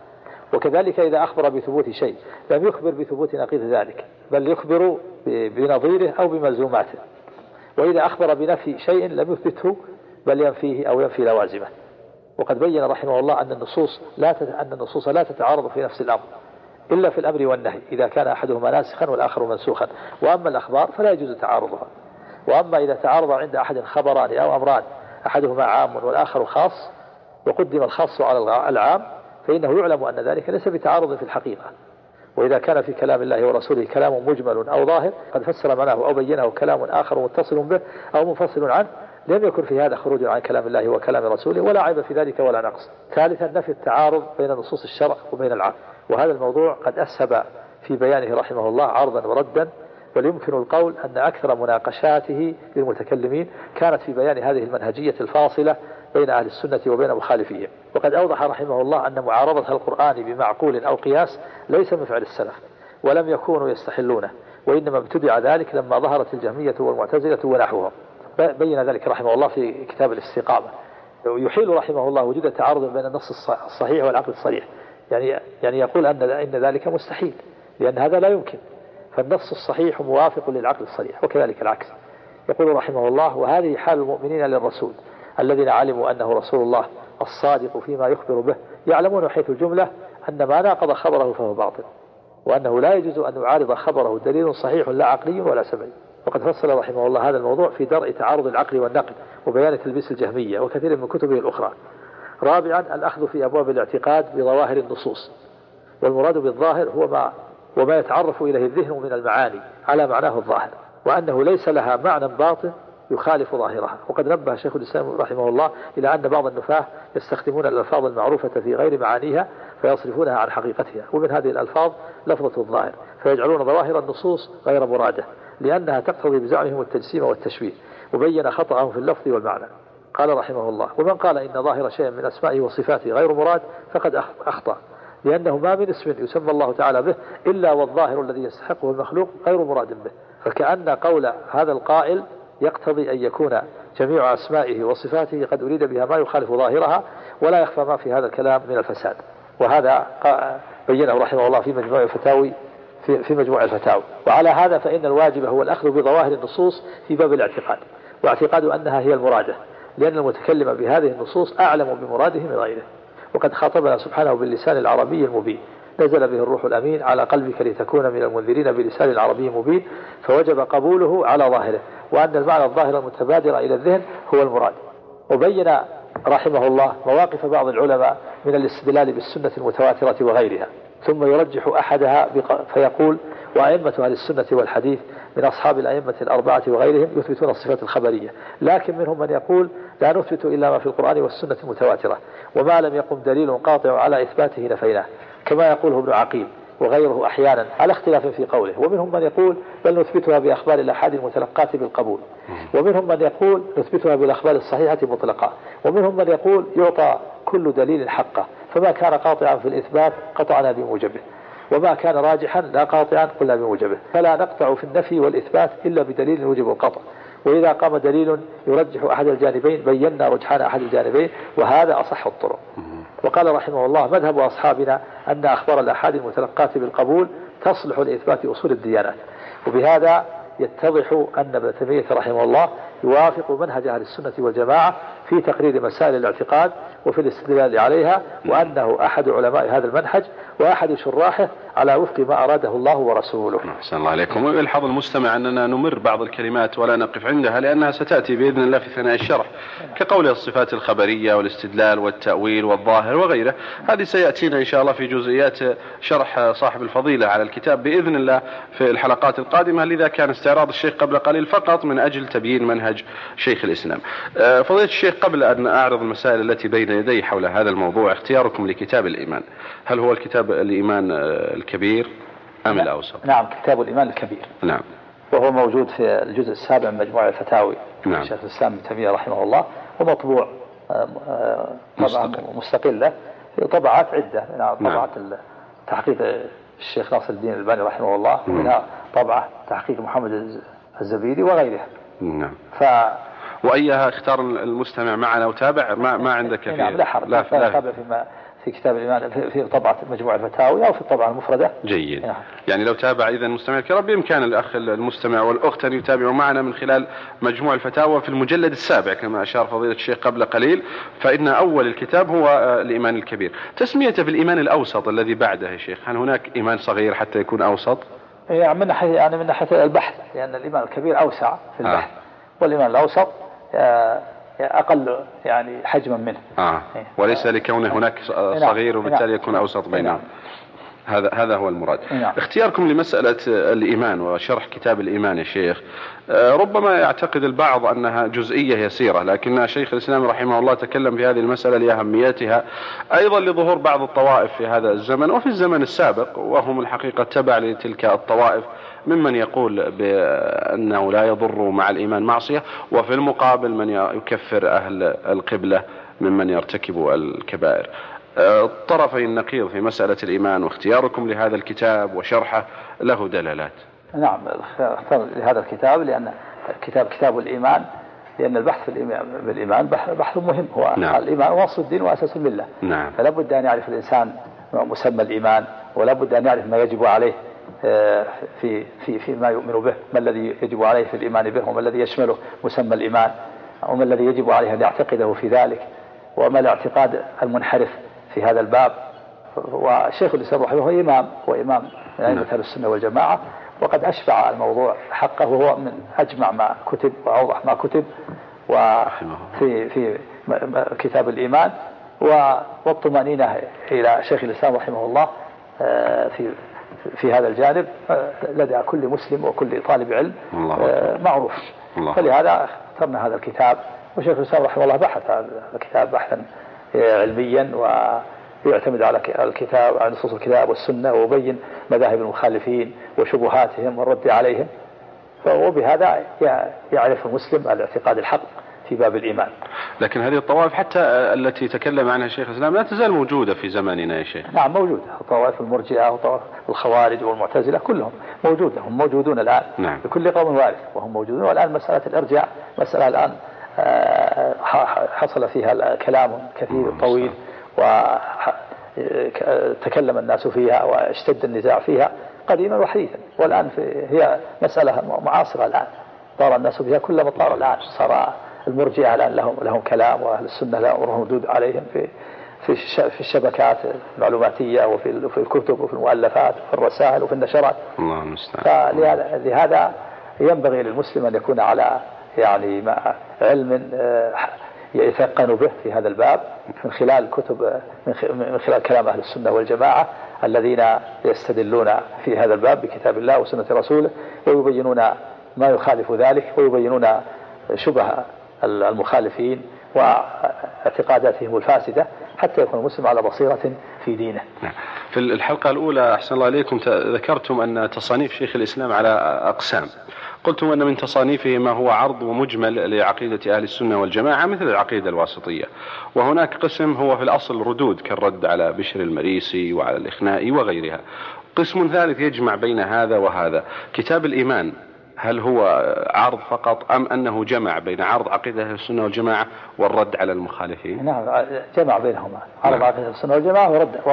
وكذلك إذا أخبر بثبوت شيء لم يخبر بثبوت نقيض ذلك، بل يخبر بنظيره أو بملزوماته. وإذا أخبر بنفي شيء لم يثبته بل ينفيه أو ينفي لوازمه. وقد بين رحمه الله أن النصوص لا تتعارض في نفس الأمر إلا في الأمر والنهي إذا كان أحدهما ناسخا والآخر منسوخا، وأما الأخبار فلا يجوز تعارضها. وأما إذا تعارض عند أحد خبران أو أمران أحدهما عام والآخر خاص وقدم الخاص على العام فإنه يعلم أن ذلك ليس بتعارض في الحقيقة. وإذا كان في كلام الله ورسوله كلام مجمل أو ظاهر قد فسر معناه أو بينه كلام آخر متصل به أو منفصل عنه لم يكن في هذا خروج عن كلام الله وكلام رسوله ولا عيب في ذلك ولا نقص. ثالثا نفي التعارض بين نصوص الشرع وبين العام، وهذا الموضوع قد أسهب في بيانه رحمه الله عرضا وردا، بل يمكن القول أن أكثر مناقشاته للمتكلمين كانت في بيان هذه المنهجية الفاصلة بين أهل السنة وبين مخالفيهم. وقد أوضح رحمه الله أن معارضة القرآن بمعقول أو قياس ليس من فعل السلف ولم يكونوا يستحلونه، وإنما ابتدع ذلك لما ظهرت الجهمية والمعتزلة ونحوهم. بين ذلك رحمه الله في كتاب الاستقامة. يحيل رحمه الله وجود التعارض بين النص الصحيح والعقل الصريح، يعني يقول أن ذلك مستحيل لأن هذا لا يمكن، فالنص الصحيح موافق للعقل الصريح وكذلك العكس. يقول رحمه الله: وهذه حال المؤمنين للرسول الذين علموا أنه رسول الله الصادق فيما يخبر به، يعلمون حيث الجملة أن ما ناقض خبره فهو باطل، وأنه لا يجوز أن يعارض خبره دليل صحيح لا عقلي ولا سمعي. وقد فصل رحمه الله هذا الموضوع في درء تعارض العقل والنقل وبيان تلبيس الجهمية وكثير من كتبه الأخرى. رابعا الأخذ في أبواب الاعتقاد بظواهر النصوص، والمراد بالظاهر هو وما يتعرف إليه الذهن من المعاني على معناه الظاهر، وأنه ليس لها معنى باطن يخالف ظاهرها. وقد نبه شيخ الإسلام رحمه الله إلى أن بعض النفاة يستخدمون الألفاظ المعروفة في غير معانيها فيصرفونها عن حقيقتها، ومن هذه الألفاظ لفظة الظاهر، فيجعلون ظواهر النصوص غير مرادة لأنها تقتضي بزعمهم التجسيم والتشبيه، وبين خطأهم في اللفظ والمعنى. قال رحمه الله: ومن قال إن ظاهر شيء من أسمائه وصفاته غير مراد فقد أخطأ، لأنه ما من اسم يسمى الله تعالى به إلا والظاهر الذي يستحقه المخلوق غير مراد به، فكأن قول هذا القائل يقتضي أن يكون جميع أسمائه وصفاته قد أريد بها ما يخالف ظاهرها، ولا يخفى ما في هذا الكلام من الفساد. وهذا بينه رحمه الله في مجموع الفتاوي. وعلى هذا فإن الواجب هو الأخذ بظواهر النصوص في باب الاعتقاد، واعتقاد أنها هي المرادة، لأن المتكلم بهذه النصوص أعلم بمراده من غيره. وقد خاطبنا سبحانه باللسان العربي المبين، نزل به الروح الأمين على قلبك لتكون من المنذرين بلسان العربي مبين، فوجب قبوله على ظاهره، وأن المعنى الظاهر المتبادر إلى الذهن هو المراد. وبين رحمه الله مواقف بعض العلماء من الاستدلال بالسنة المتواترة وغيرها، ثم يرجح أحدها فيقول: وأئمة أهل السنة والحديث من أصحاب الأئمة الأربعة وغيرهم يثبتون الصفات الخبرية، لكن منهم من يقول لا نثبت إلا ما في القرآن والسنة المتواترة، وما لم يقم دليل قاطع على إثباته نفيناه، كما يقوله ابن عقيل وغيره أحيانا على اختلاف في قوله. ومنهم من يقول بل نثبتها بأخبار الأحاد المتلقاة بالقبول، ومنهم من يقول نثبتها بالأخبار الصحيحة مطلقة، ومنهم من يقول يعطى كل دليل حقه، فما كان قاطعا في الإثبات قطعنا بموجبه، وما كان راجحا لا قاطعا قلنا بموجبه، فلا نقطع في النفي والإثبات إلا بدليل يوجب القطع، وإذا قام دليل يرجح أحد الجانبين بينا رجحان أحد الجانبين، وهذا أصح الطرق. وقال رحمه الله: مذهب أصحابنا أن أخبار الأحاد المتلقاة بالقبول تصلح لإثبات أصول الديانات. وبهذا يتضح أن ابن تيمية رحمه الله يوافق منهج أهل السنة والجماعة في تقرير مسائل الاعتقاد وفي الاستدلال عليها، وأنه أحد علماء هذا المنهج وأحد شراحه على وفق ما أراده الله ورسوله. أحسن الله عليكم. ويلحظ المستمع أننا نمر بعض الكلمات ولا نقف عندها لأنها ستأتي بإذن الله في ثناء الشرح، كقول الصفات الخبرية والاستدلال والتأويل والظاهر وغيره. هذه سيأتينا إن شاء الله في جزئيات شرح صاحب الفضيلة على الكتاب بإذن الله في الحلقات القادمة، لذا كان استعراض الشيخ قبل قليل فقط من أجل تبيين منهج شيخ الإسلام. فضيلة الشيخ، قبل أن أعرض المسائل التي بين يدي حول هذا الموضوع، اختياركم لكتاب الإيمان، هل هو الكتاب الإيمان الكبير أم الأوسط؟ نعم، كتاب الإيمان الكبير. نعم. وهو موجود في الجزء السابع من مجموع الفتاوي. نعم. شيخ الإسلام ابن تيمية رحمه الله، ومطبوع طبعا مستقلة، طبعات عدة. طبعات تحقيق الشيخ ناصر الدين الألباني رحمه الله، ومنها طبعة تحقيق محمد الزبيدي وغيرها. نعم. وأيها اختار المستمع معنا وتابع ما عندك فيه؟ نعم، لا حرج، لا تابع في كتاب الإيمان في طبعة مجموع الفتاوي أو في الطبعة المفردة. جيد. يعني لو تابع إذا المستمع الكرام بإمكان الأخ المستمع والأخت أن يتابعوا معنا من خلال مجموع الفتاوى في المجلد السابع كما أشار فضيلة الشيخ قبل قليل، فإن أول الكتاب هو الإيمان الكبير. تسميته بالإيمان الأوسط الذي بعده يا شيخ، هل هناك إيمان صغير حتى يكون أوسط؟ يعني من ناحية البحث، لأن الإيمان الكبير أوسع في البحث والإيمان الأوسط أقل يعني حجما منه. وليس لكونه هناك صغير وبالتالي يكون أوسط بينهم. هذا هو المراد. اختياركم لمسألة الإيمان وشرح كتاب الإيمان يا شيخ، ربما يعتقد البعض أنها جزئية يسيرة، لكن شيخ الإسلام رحمه الله تكلم في هذه المسألة لأهميتها، أيضا لظهور بعض الطوائف في هذا الزمن وفي الزمن السابق، وهم الحقيقة تبع لتلك الطوائف ممن يقول بأنه لا يضر مع الإيمان معصية، وفي المقابل من يكفر أهل القبلة ممن يرتكب الكبائر. طرفي النقيض في مسألة الإيمان، واختياركم لهذا الكتاب وشرحه له دلالات. نعم، اختار لهذا الكتاب لأن كتاب الإيمان، لأن البحث بالإيمان بحث مهم. هو الإيمان وصف الدين وأساس الملة. فلا بد أن يعرف الإنسان مسمى الإيمان، ولا بد أن يعرف ما يجب عليه في ما يؤمن به، ما الذي يجب عليه في الإيمان به، وما الذي يشمله مسمى الإيمان، وما الذي يجب عليه أن يعتقده في ذلك، وما الاعتقاد المنحرف في هذا الباب. وشيخ الإسلام رحمه الله هو إمام من أئمة أهل السنة والجماعة، وقد أشبع الموضوع حقه، وهو من أجمع ما كتب وأوضح ما كتب في كتاب الإيمان. والطمأنينة إلى شيخ الإسلام رحمه الله في هذا الجانب لدى كل مسلم وكل طالب علم معروف. فلهذا اخترنا هذا الكتاب، وشيخ الإسلام رحمه الله بحث هذا الكتاب بحثا علميا، ويعتمد على الكتاب، على نصوص الكتاب والسنة، ويبين مذاهب المخالفين وشبهاتهم والرد عليهم. وبهذا يعرف المسلم الاعتقاد الحق في باب الإيمان. لكن هذه الطوائف حتى التي تكلم عنها شيخ الإسلام لا تزال موجودة في زماننا يا شيخ. نعم موجودة، طوائف المرجئة وطوائف الخوارج والمعتزلة كلهم موجودة، هم موجودون الآن. لكل قوم وارث وهم موجودون. والآن مسألة الإرجاع مسألة الآن حصل فيها كلام كثير طويل، وتكلم الناس فيها واشتد النزاع فيها قديما وحديثا، والآن هي مسألة معاصرة الآن، طار الناس فيها كلما طار. الآن صار المرجئة الآن لهم كلام، وأهل السنة لهم ردود عليهم في الشبكات المعلوماتية وفي الكتب وفي المؤلفات وفي الرسائل وفي النشرات. الله المستعان. فلهذا ينبغي للمسلم أن يكون على يعني علم يتيقن به في هذا الباب من خلال كتب، من خلال كلام أهل السنة والجماعة الذين يستدلون في هذا الباب بكتاب الله وسنة رسوله، ويبينون ما يخالف ذلك، ويبينون شبه المخالفين واعتقاداتهم الفاسدة، حتى يكون المسلم على بصيرة في دينه. في الحلقة الأولى أحسن الله عليكم ذكرتم أن تصانيف شيخ الإسلام على أقسام، قلتم أن من تصانيفه ما هو عرض ومجمل لعقيدة أهل السنة والجماعة مثل العقيدة الواسطية، وهناك قسم هو في الأصل ردود كالرد على بشر المريسي وعلى الإخنائي وغيرها، قسم ثالث يجمع بين هذا وهذا. كتاب الإيمان هل هو عرض فقط أم أنه جمع بين عرض عقيدة أهل السنة والجماعة والرد على المخالفين؟ نعم، جمع بينهما، عرض عقيدة أهل السنة والجماعة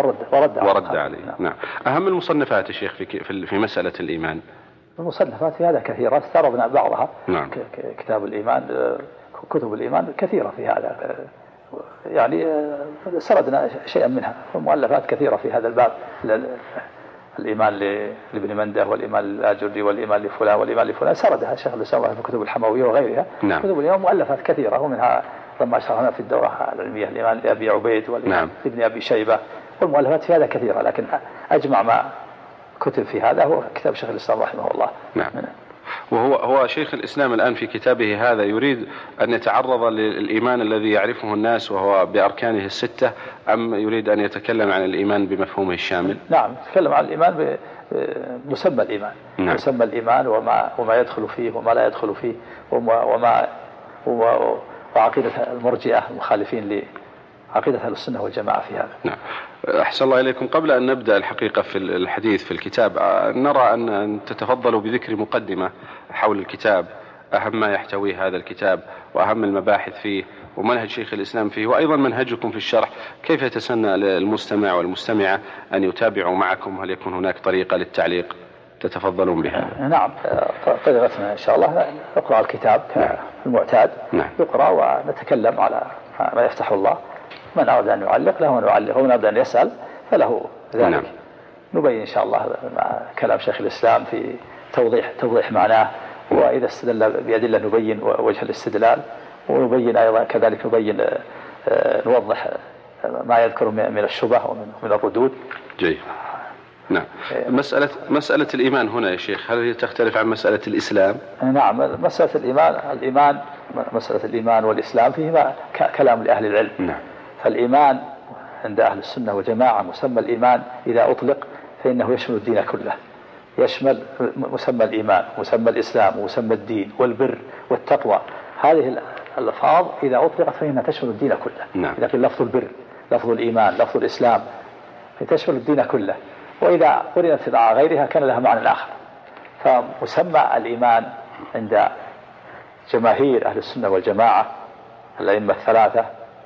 ورد عليه. نعم. أهم المصنفات يا شيخ في مسألة الإيمان؟ المصنفات في هذا كثيرة، استعرضنا بعضها. نعم. كتاب الإيمان، كتب الإيمان كثيرة في هذا، يعني سردنا شيئا منها، ومؤلفات كثيرة في هذا الباب، الإيمان لابن منده، والإيمان للآجري، والإيمان لفلان، والإيمان لفلان، سردها الشيخ الإسلام في الكتب الحموية وغيرها. نعم. كتب الإيمان مؤلفات كثيرة، ومنها لما شرحنا في الدورة العلمية الإيمان لأبي عبيد، والإيمان لابن أبي شيبة، والمؤلفات في هذا كثيرة، لكن أجمع ما كتب في هذا هو كتاب شيخ الإسلام رحمه الله. نعم. وهو شيخ الإسلام الآن في كتابه هذا يريد أن يتعرض للإيمان الذي يعرفه الناس وهو بأركانه الستة، أم يريد أن يتكلم عن الإيمان بمفهومه الشامل؟ نعم، يتكلم عن الإيمان بمسمى الإيمان. نعم. مسمى الإيمان وما يدخل فيه وما لا يدخل فيه، وعقيدة المرجئة المخالفين لعقيدة أهل السنة والجماعة في هذا. نعم. أحسن الله إليكم. قبل أن نبدأ الحقيقة في الحديث في الكتاب، نرى أن تتفضلوا بذكر مقدمة حول الكتاب أهم ما يحتويه هذا الكتاب وأهم المباحث فيه ومنهج شيخ الإسلام فيه، وأيضا منهجكم في الشرح، كيف يتسنى للمستمع والمستمعة أن يتابعوا معكم؟ هل يكون هناك طريقة للتعليق تتفضلون بها؟ نعم، طريقتنا إن شاء الله نقرأ الكتاب كالمعتاد. نعم. يقرأ ونتكلم على ما يفتح الله. من أراد أن يعلق له أن يعلق، ومن أراد أن يسأل فله ذلك. نعم. نبين إن شاء الله كلام شيخ الإسلام في توضيح معناه، وإذا استدل بأدلة نبين وجه الاستدلال، ونبين أيضا كذلك نوضح ما يذكر من الشبه ومن الردود. جيد. نعم. مسألة الإيمان هنا يا شيخ، هل هي تختلف عن مسألة الإسلام؟ نعم، مسألة مسألة الإيمان والإسلام فيهما كلام لأهل العلم. نعم. فالإيمان عند أهل السنة والجماعة مسمى الإيمان إذا أطلق فإنه يشمل الدين كله، يشمل مسمى الإيمان ومسمى الإسلام ومسمى الدين والبر والتقوى. هذه الألفاظ إذا أطلقت فإنها تشمل الدين كله. نعم. إذا قيل لفظ البر، لفظ الإيمان، لفظ الإسلام، فتشمل الدين كله. وإذا قرنت مع غيرها كان لها معنى آخر. فمسمى الإيمان عند جماهير أهل السنة والجماعة الأئمة الثلاثة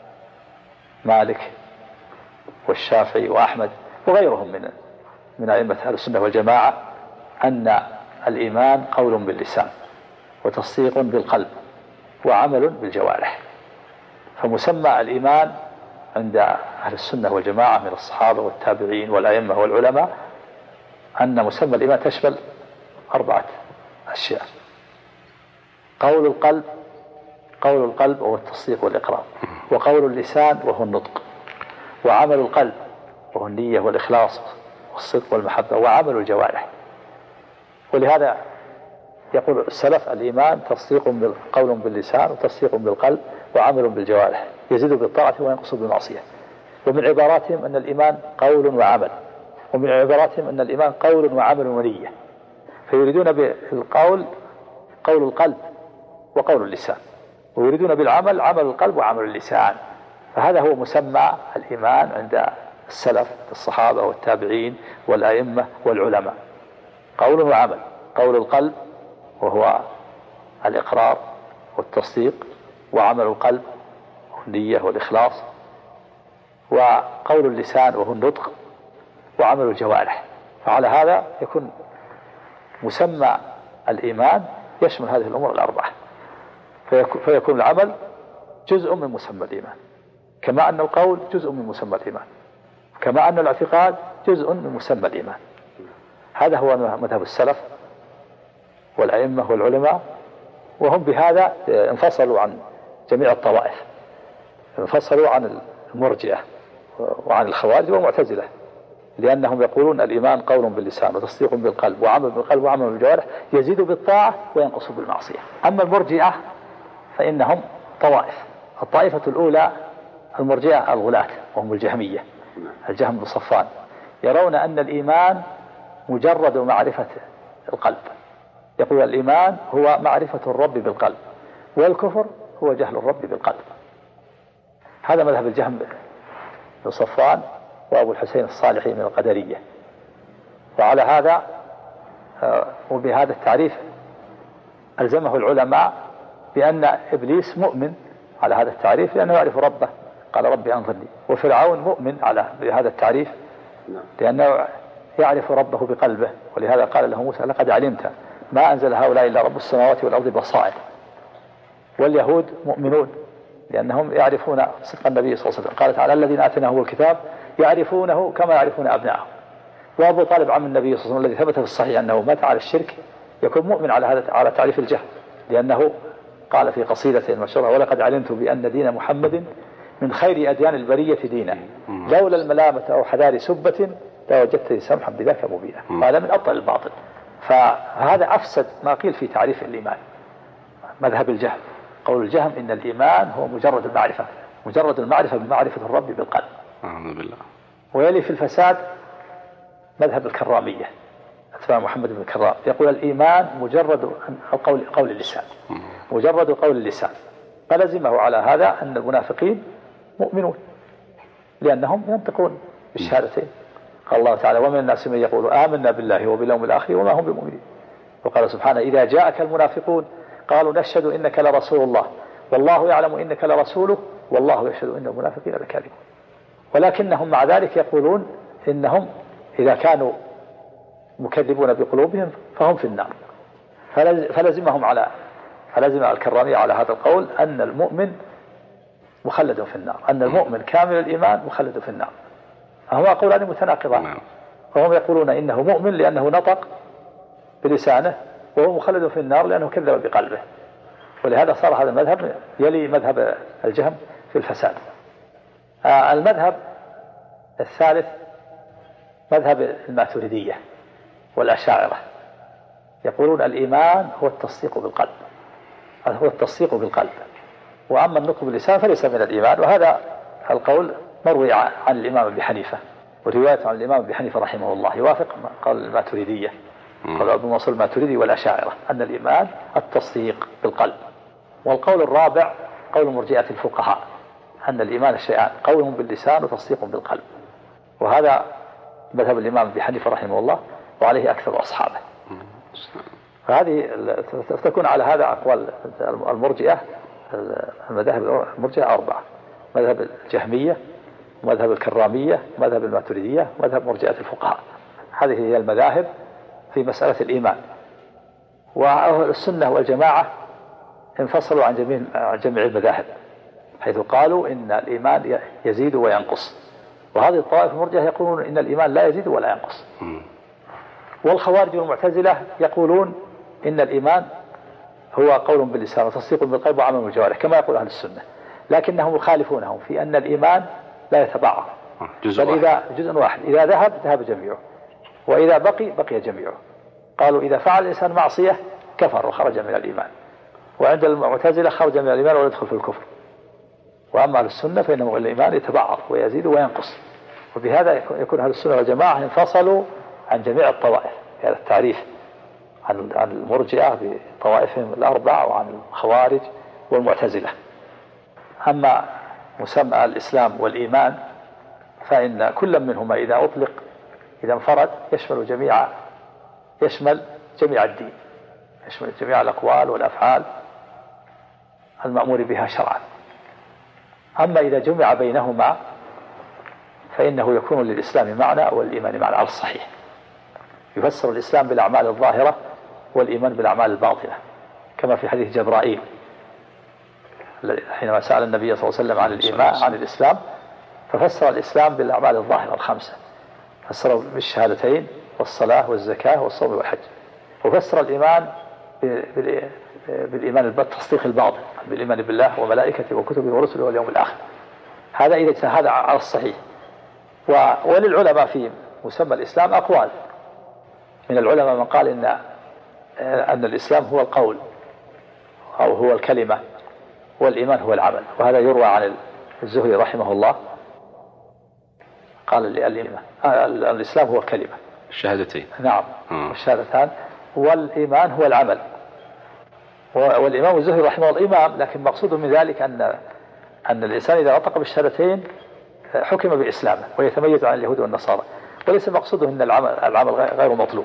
مالك والشافعي وأحمد وغيرهم من أئمة أهل السنة والجماعة أن الإيمان قول باللسان وتصديق بالقلب وعمل بالجوارح. فمسمى الإيمان عند أهل السنة والجماعة من الصحابة والتابعين والأئمة والعلماء أن مسمى الإيمان تشمل 4 أشياء: قول القلب وهو التصديق والإقرار، وقول اللسان وهو النطق، وعمل القلب وهو النية والإخلاص والصدق والمحبة، وعمل الجوارح. ولهذا يقول السلف: الإيمان قول باللسان وتصديق بالقلب وعمل بالجوارح، يزيد بالطاعة وينقص بالمعصية. ومن عباراتهم أن الإيمان قول وعمل، ومن عباراتهم أن الإيمان قول وعمل ونية، فيريدون بالقول قول القلب وقول اللسان، ويريدون بالعمل عمل القلب وعمل اللسان. فهذا هو مسمى الإيمان عند السلف الصحابة والتابعين والأئمة والعلماء: قول وعمل. قول القلب وهو الإقرار والتصديق، وعمل القلب وهو النية والإخلاص، وقول اللسان وهو النطق، وعمل الجوارح. فعلى هذا يكون مسمى الإيمان يشمل هذه الأمور 4، فيكون العمل جزء من مسمى الإيمان، كما أن القول جزء من مسمى الإيمان، كما أن الاعتقاد جزء من مسمى الإيمان. هذا هو مذهب السلف والأئمة والعلماء، وهم بهذا انفصلوا عن جميع الطوائف، انفصلوا عن المرجئة وعن الخوارج والمعتزلة، لأنهم يقولون الإيمان قول باللسان وتصديق بالقلب وعمل بالقلب وعمل بالجوارح، يزيد بالطاعة وينقص بالمعصية. أما المرجئة فإنهم طوائف: الطائفة الأولى المرجئة الغلاة وهم الجهمية، الجهم بن صفوان، يرون أن الإيمان مجرد معرفة القلب، يقول الإيمان هو معرفة الرب بالقلب، والكفر هو جهل الرب بالقلب. هذا مذهب الجهم بن صفوان وأبو الحسين الصالحي من القدرية. وعلى هذا وبهذا التعريف ألزمه العلماء بأن إبليس مؤمن على هذا التعريف لأنه يعرف ربه، قال ربي أنظرني. وفرعون مؤمن على هذا التعريف لأنه يعرف ربه بقلبه، ولهذا قال له موسى: لقد علمت ما أنزل هؤلاء إلا رب السماوات والأرض بصائر. واليهود مؤمنون لأنهم يعرفون صدق النبي صلى الله عليه وسلم، قال تعالى: الذين آتيناهم الكتاب يعرفونه كما يعرفون أبنائهم. وأبو طالب عم النبي صلى الله عليه وسلم الذي ثبت في الصحيح أنه مات على الشرك يكون مؤمن على تعريف الجهل، لأنه قال في قصيدته المشهورة: ولقد علمت بأن دين محمد من خير أديان البرية دينا، لولا الملامة أو حذار سبة لوجدتني سمحا بذاك مبينا. هذا من أبطل الباطل. فهذا أفسد ما قيل في تعريف الإيمان، مذهب الجهم. قول الجهم إن الإيمان هو مجرد المعرفة بمعرفة الرب بالقلب. بالله. ويلي في الفساد مذهب الكرامية، أتباع محمد بن الكرام، يقول الإيمان مجرد قول اللسان، مجرد قول اللسان. فلزمه على هذا أن المنافقين مؤمنون لأنهم ينطقون بالشهادتين. قال الله تعالى: ومن الناس من يقول آمنا بالله وباليوم الآخر وما هم بمؤمنين. وقال سبحانه: إذا جاءك المنافقون قالوا نشهد إنك لرسول الله والله يعلم إنك لرسوله والله يشهد إن المنافقين لكاذبون. ولكنهم مع ذلك يقولون إنهم إذا كانوا مكذبون بقلوبهم فهم في النار. فلزم الكرامية على هذا القول أن المؤمن مخلد في النار، أن المؤمن كامل الإيمان مخلد في النار. فهما قولان متناقضان، فهم يقولون إنه مؤمن لأنه نطق بلسانه، وهو مخلد في النار لأنه كذب بقلبه. ولهذا صار هذا المذهب يلي مذهب الجهم في الفساد. المذهب الثالث مذهب الماتريدية والأشاعرة، يقولون الإيمان هو التصديق بالقلب، هو التصديق بالقلب، وأما النطق باللسان فليس من الإيمان. وهذا القول مروي عن الإمام أبي حنيفة، ورواية عن الإمام أبي حنيفة رحمه الله يوافق قول الماتريدية، قال أبو منصور الماتريدي والأشاعرة أن الإيمان التصديق بالقلب. والقول الرابع قول مرجئة الفقهاء أن الإيمان شيئان، قول باللسان وتصديق بالقلب، وهذا مذهب الإمام أبي حنيفة رحمه الله وعليه أكثر أصحابه. فهذه تكون على هذا أقوال المرجئة. المذاهب المرجئة أربعة: مذهب الجهمية، مذهب الكرامية، مذهب الماتريدية، مذهب مرجئة الفقهاء. هذه هي المذاهب في مسألة الإيمان. وأهل السنة والجماعة انفصلوا عن جميع المذاهب، حيث قالوا إن الإيمان يزيد وينقص، وهذه الطوائف المرجئة يقولون إن الإيمان لا يزيد ولا ينقص. والخوارج والمعتزلة يقولون إن الإيمان هو قول باللسان وتصديق بالقلب وعمل بالجوارح كما يقول أهل السنة، لكنهم يخالفونهم في أن الإيمان لا يتبعض، بل إذا جزء واحد إذا ذهب جميعه، وإذا بقي جميعه. قالوا إذا فعل الإنسان معصية كفر وخرج من الإيمان، وعند المعتزلة خرج من الإيمان ويدخل في الكفر. وأما أهل السنة فإنه الإيمان يتبعض ويزيد وينقص. وبهذا يكون أهل السنة والجماعة انفصلوا عن جميع الطوائف في هذا التعريف، عن المرجئة بطوائفهم الأربع، وعن الخوارج والمعتزلة. أما مسمى الإسلام والإيمان فإن كل منهما إذا أطلق إذا انفرد يشمل جميع الدين، يشمل جميع الأقوال والأفعال المأمور بها شرعا. أما إذا جمع بينهما فإنه يكون للإسلام معنى والإيمان معنى على الصحيح. يفسر الإسلام بالأعمال الظاهرة والإيمان بالأعمال الباطنة، كما في حديث جبرائيل حينما سأل النبي صلى الله عليه وسلم عن الإيمان عن الإسلام، ففسر الإسلام بالأعمال الظاهرة الخمسة، فسره بالشهادتين والصلاة والزكاة والصوم والحج. وفسر الإيمان بالإيمان بالتصديق الباطن، بالإيمان بالله وملائكته وكتبه ورسله واليوم الآخر. هذا إذا هذا على الصحيح. وللعلماء في مسمى الإسلام أقوال. من العلماء من قال أن الإسلام هو القول أو هو الكلمة، والإيمان هو العمل. وهذا يروى عن الزهري رحمه الله قال الإسلام هو كلمة الشهادتين، نعم الشهادتان، والإيمان هو العمل. والإمام الزهري رحمه الله إمام، لكن مقصود من ذلك أن الإنسان إذا نطق بالشهادتين حكم بإسلامه ويتميز عن اليهود والنصارى، وليس مقصوده أن العمل غير مطلوب.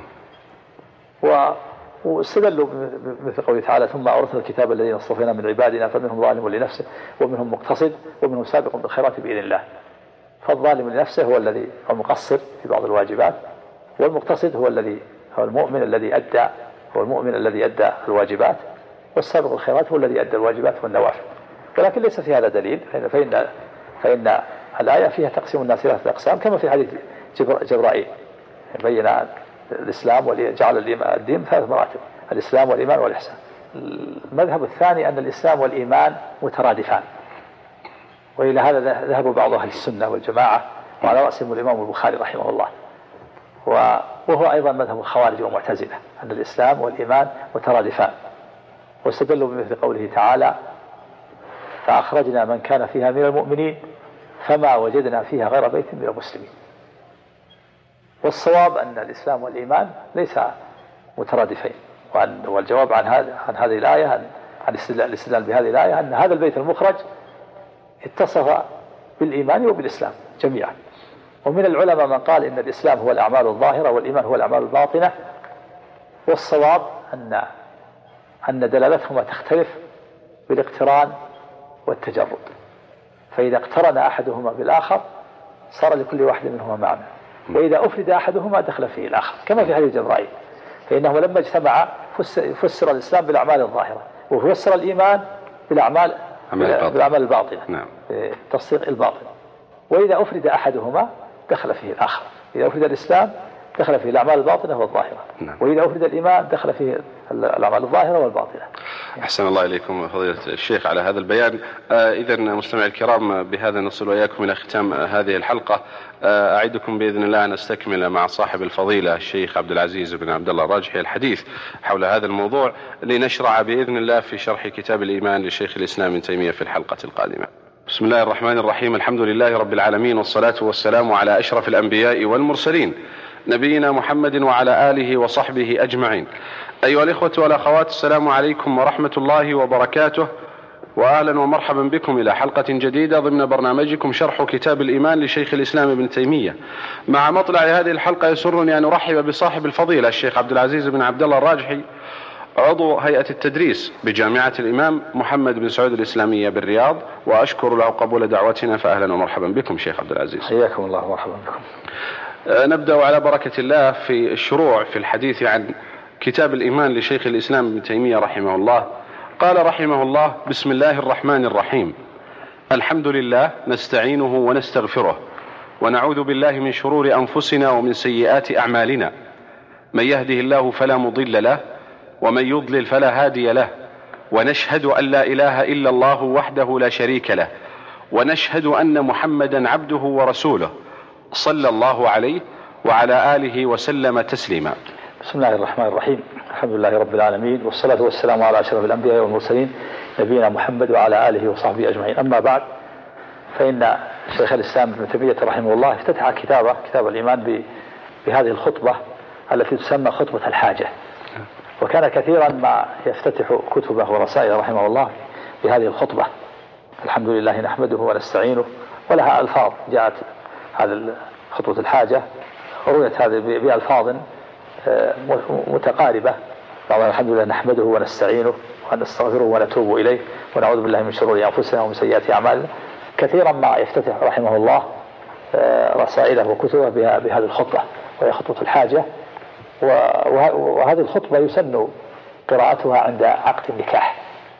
واستدلوا مثل قوله تعالى: ثم أورثنا الكتاب الذين اصطفينا من عبادنا فمنهم ظالم لنفسه ومنهم مقتصد ومنهم سابق بالخيرات بإذن الله. فالظالم لنفسه هو الذي المقصر في بعض الواجبات، والمقتصد هو المؤمن الذي أدى الواجبات، والسابق الخيرات هو الذي أدى الواجبات والنوافل. ولكن ليس في هذا دليل، فإن الآية فيها تقسيم الناس ثلاثة أقسام، كما في حديث جبرائيل بين الإسلام وجعل الدين ثلاث مراتب: الإسلام والإيمان والإحسان. المذهب الثاني أن الإسلام والإيمان مترادفان، وإلى هذا ذهب بعض أهل السنة والجماعة، وعلى رأسهم الإمام البخاري رحمه الله، وهو أيضا مذهب الخوارج والمعتزلة أن الإسلام والإيمان مترادفان. واستدلوا بمثل قوله تعالى: فأخرجنا من كان فيها من المؤمنين فما وجدنا فيها غير بيت من المسلمين. والصواب أن الإسلام والإيمان ليس مترادفين، والجواب عن هذه الآية، عن الاستدلال بهذه الآية، أن هذا البيت المخرج اتصف بالإيمان وبالإسلام جميعا. ومن العلماء من قال إن الإسلام هو الأعمال الظاهرة والإيمان هو الأعمال الباطنة. والصواب أن دلالتهما تختلف بالاقتران والتجرد، فإذا اقترن أحدهما بالآخر صار لكل واحد منهما معنى، وإذا أفرد أحدهما دخل فيه الآخر، كما في حديث جبرائيل، فإنه لما اجتمع فسر الإسلام بالأعمال الظاهرة، وفسر الإيمان بالأعمال الباطنة، نعم. تصديق الباطن. وإذا أفرد أحدهما دخل فيه الآخر، إذا أفرد الإسلام دخل فيه الأعمال الباطنة والظاهرة، نعم. وإذا أفرد الإيمان دخل فيه الأعمال الظاهرة والباطنة. أحسن الله إليكم فضيلة الشيخ على هذا البيان. إذا مستمعي الكرام، بهذا نصل وإياكم إلى ختام هذه الحلقة. أعدكم بإذن الله أن نستكمل مع صاحب الفضيلة الشيخ عبد العزيز بن عبد الله الراجحي الحديث حول هذا الموضوع، لنشرع بإذن الله في شرح كتاب الإيمان لشيخ الإسلام ابن تيمية في الحلقة القادمة. بسم الله الرحمن الرحيم. الحمد لله رب العالمين، والصلاة والسلام على أشرف الأنبياء والمرسلين، نبينا محمد وعلى آله وصحبه أجمعين. أيها الإخوة والأخوات، السلام عليكم ورحمة الله وبركاته، وأهلا ومرحبا بكم إلى حلقة جديدة ضمن برنامجكم شرح كتاب الإيمان لشيخ الإسلام ابن تيمية. مع مطلع هذه الحلقة يسرني أن أرحب بصاحب الفضيلة الشيخ عبد العزيز بن عبد الله الراجحي، عضو هيئة التدريس بجامعة الإمام محمد بن سعود الإسلامية بالرياض، وأشكر له قبول دعوتنا، فأهلا ومرحبا بكم شيخ عبد العزيز. حياكم الله ومرحبا بكم. نبدأ على بركة الله في الشروع في الحديث عن كتاب الإيمان لشيخ الإسلام ابن تيمية رحمه الله. قال رحمه الله: بسم الله الرحمن الرحيم، الحمد لله نستعينه ونستغفره، ونعوذ بالله من شرور أنفسنا ومن سيئات أعمالنا، من يهده الله فلا مضل له، ومن يضلل فلا هادي له، ونشهد أن لا إله إلا الله وحده لا شريك له، ونشهد أن محمدا عبده ورسوله، صلى الله عليه وعلى آله وسلم تسليما. بسم الله الرحمن الرحيم، الحمد لله رب العالمين، والصلاة والسلام على أشرف الأنبياء والمرسلين، نبينا محمد وعلى آله وصحبه أجمعين. أما بعد، فإن شيخ الإسلام ابن تيمية رحمه الله افتتح كتاب الإيمان بهذه الخطبة التي تسمى خطبة الحاجة، وكان كثيرا ما يفتتح كتبه ورسائله رحمه الله بهذه الخطبة: الحمد لله نحمده ونستعينه، ولها ألفاظ جاءت هذه خطبة الحاجة، رويت هذه بألفاظ متقاربة. الحمد لله نحمده ونستعينه ونستغفره ونتوب إليه ونعوذ بالله من شرور أنفسنا ومن سيئات أعمالنا. كثيرا ما يفتتح رحمه الله رسائله وكتبه بهذه الخطبة، وهي خطبة الحاجة. وهذه الخطبة يسن قراءتها عند عقد النكاح،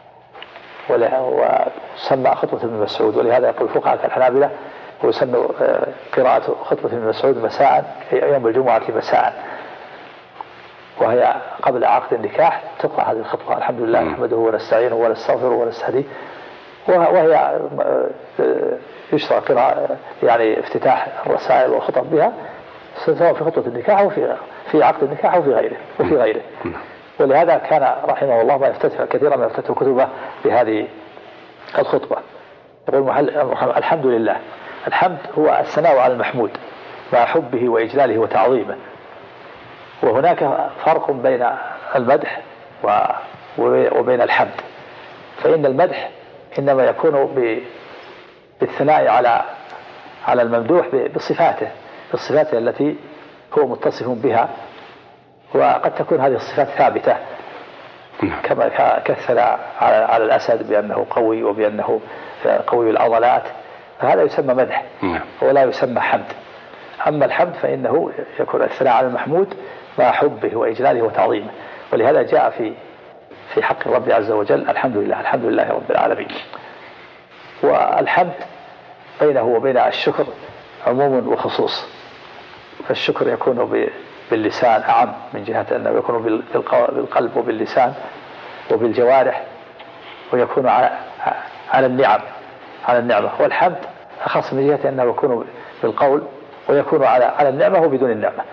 وسمى خطبة ابن مسعود، ولهذا يقول الفقهاء كالحنابلة ويسن قراءة خطبة ابن مسعود مساء، يوم الجمعة مساء، وهي قبل عقد النكاح تقرأ هذه الخطبة: الحمد لله نحمده ونستعينه ونستغفره ونستهديه. وهي يشرع قراءة يعني افتتاح الرسائل والخطب بها، سواء في خطبة النكاح وفي عقد النكاح وفي غيره. ولهذا كان رحمه الله كثيرا ما يفتتح كتبه بهذه الخطبة. يقول الحمد لله. الحمد هو الثناء على المحمود مع حبه وإجلاله وتعظيمه، وهناك فرق بين المدح وبين الحمد. فإن المدح إنما يكون بالثناء على الممدوح بصفاته التي هو متصف بها، وقد تكون هذه الصفات ثابتة، كما كالثناء على الأسد بأنه قوي وبأنه قوي العضلات، فهذا يسمى مدح ولا يسمى حمد. أما الحمد فإنه يكون الثناء على المحمود مع حبه وإجلاله وتعظيمه، ولهذا جاء في حق الرب عز وجل: الحمد لله رب العالمين. والحمد بينه وبين الشكر عموم وخصوص، فالشكر يكون باللسان أعم من جهة أنه يكون بالقلب وباللسان وبالجوارح، ويكون على النعمة. والحمد أخص من جهة أنه يكون بالقول، ويكون على النعمة وبدون النعمة.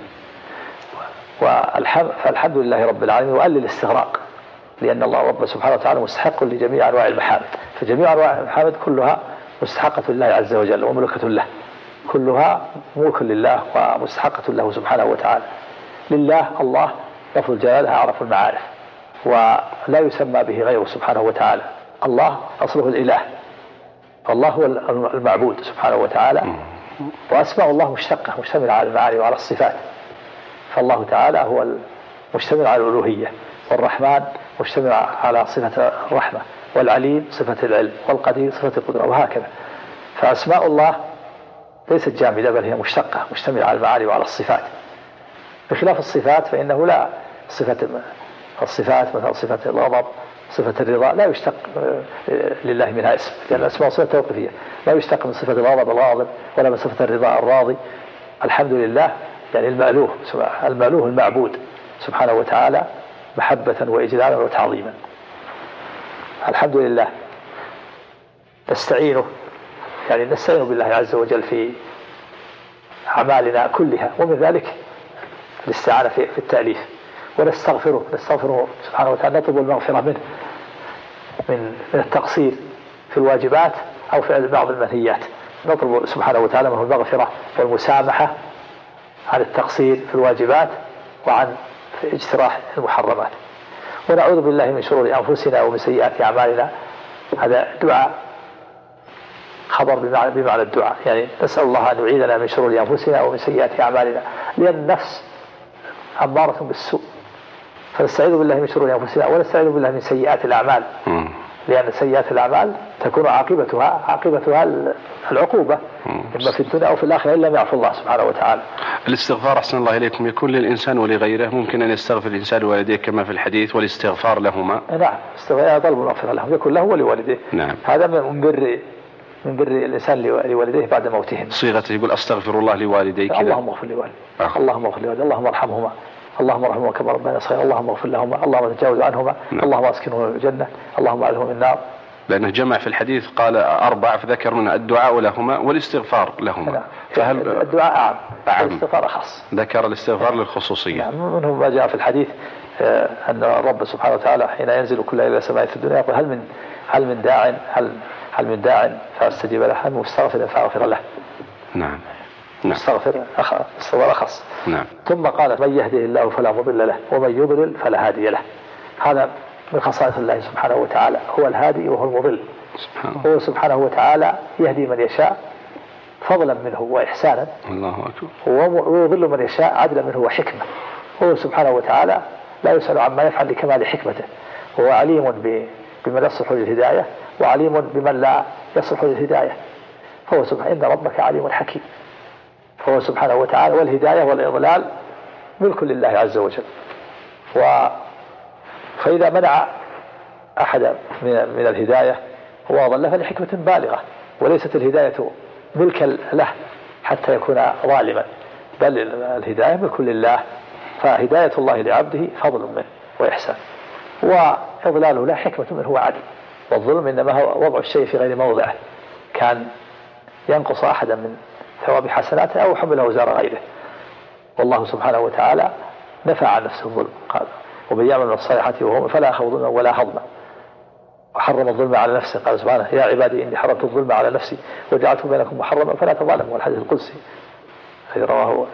فالحمد لله رب العالمين وقال للاستغراق، لأن الله رب سبحانه وتعالى مستحق لجميع أنواع المحامد، فجميع أنواع المحامد كلها مستحقة لله عز وجل وملكة له، كلها ملك لله ومستحقة له سبحانه وتعالى. لله الله لفظ الجلالة أعرف المعارف، ولا يسمى به غيره سبحانه وتعالى. الله أصله الإله، الله هو المعبود سبحانه وتعالى، وأسماء الله مشتملة على المعاني وعلى الصفات. فالله تعالى هو مشتمل على الألوهية، والرحمن مشتمل على صفة الرحمة، والعليم صفة العلم، والقدير صفة القدرة، وهكذا. فأسماء الله ليست جامدة بل هي مشتقة مشتملة على المعاني وعلى الصفات، بخلاف الصفات فإنه لا الصفات مثل صفة الغضب صفة الرضا لا يشتق لله منها اسم، لأن الأسماء صفة توقيفية، لا يشتق من صفة الغضب الغاضب ولا من صفة الرضا الراضي. الحمد لله يعني المألوه المعبود سبحانه وتعالى محبة وإجلالا وتعظيما. الحمد لله. نستعين بالله عز وجل في أعمالنا كلها، ومن ذلك الاستعانة في التأليف، ونستغفره سبحانه وتعالى، نطلب المغفرة منه من التقصير في الواجبات أو في بعض المنهيات، نطلب سبحانه وتعالى منه المغفرة والمسامحة عن التقصير في الواجبات وعن اجتراح المحرمات، ونعوذ بالله من شرور أنفسنا ومن سيئات أعمالنا. هذا دعاء خبر بمعنى الدعاء، يعني نسأل الله أن يعيذنا من شرور أنفسنا ومن سيئات أعمالنا، لأن النفس أمارة بالسوء، فنستعيذ بالله من شرور أنفسنا ونستعيذ بالله من سيئات الأعمال، لأن سيئات الأعمال تكون عاقبتها العقوبة إما في الدنيا أو في الآخرة إلا ما يعفو الله سبحانه وتعالى. الاستغفار أحسن الله إليكم يكون للإنسان ولغيره، ممكن أن يستغفر الإنسان لوالديه كما في الحديث والاستغفار لهما. نعم، استغفار طلب المغفرة لهم يكون له ولوالديه. نعم. هذا من بر الإنسان لوالديه بعد موتهم. صيغته يقول أستغفر الله لوالدي كذا. اللهم اغفر لوالدي، اللهم اغفر لوالدي، اللهم ارحمهما، اللهم ارحمهما كما ربنا صغيرا، اللهم اغفر لهما، اللهم تجاوز عنهما، اللهم اسكنهما الجنة، اللهم اعذهم من النار. لأنه جمع في الحديث قال 4 فذكر منها الدعاء لهما والاستغفار لهما. فهل الدعاء أعم والاستغفار أخص؟ ذكر الاستغفار للخصوصية. منه ما جاء في الحديث أن الرب سبحانه وتعالى حين ينزل كل ليلة سماء في الدنيا يقول هل من داع فاستجيب له، هل من مستغفر فاغفر له. نعم. مستغفر أخص. نعم. ثم قال من يهده الله فلا مضل له ومن يضلل فلا هادي له. هذا من خصائص الله سبحانه وتعالى، هو الهادي وهو المضل. هو سبحانه وتعالى يهدي من يشاء فضلا منه وإحسانا، الله أكبر، ويضل من يشاء عدلا منه وحكمة. هو سبحانه وتعالى لا يسأل عما يفعل لكمال حكمته، هو عليم بمن يصلح للهداية وعليم بمن لا يصلح للهداية، فهو سبحانه إن ربك عليم حكيم. فهو سبحانه وتعالى والهداية والإضلال ملك لله عز وجل. فإذا منع أحد من الهداية وأضله فلحكمة بالغة، وليست الهداية ملكا له حتى يكون ظالما، بل الهداية ملك لله، فهداية الله لعبده فضل منه وإحسان، وإضلاله له حكمة منه وعدل. والظلم إنما هو وضع الشيء في غير موضعه، كان ينقص أحدا من ثواب حسناته أو حمل أوزار غيره. والله سبحانه وتعالى نفى عن نفسه الظلم، قال ومن يعمل من الصالحات وهو فلا يخاف ظلما ولا هضما، وحرم الظلم على نفسه، قال سبحانه يا عبادي إني حرمت الظلم على نفسي وجعلته بينكم محرما فلا تظالموا، الحديث القدسي الذي رواه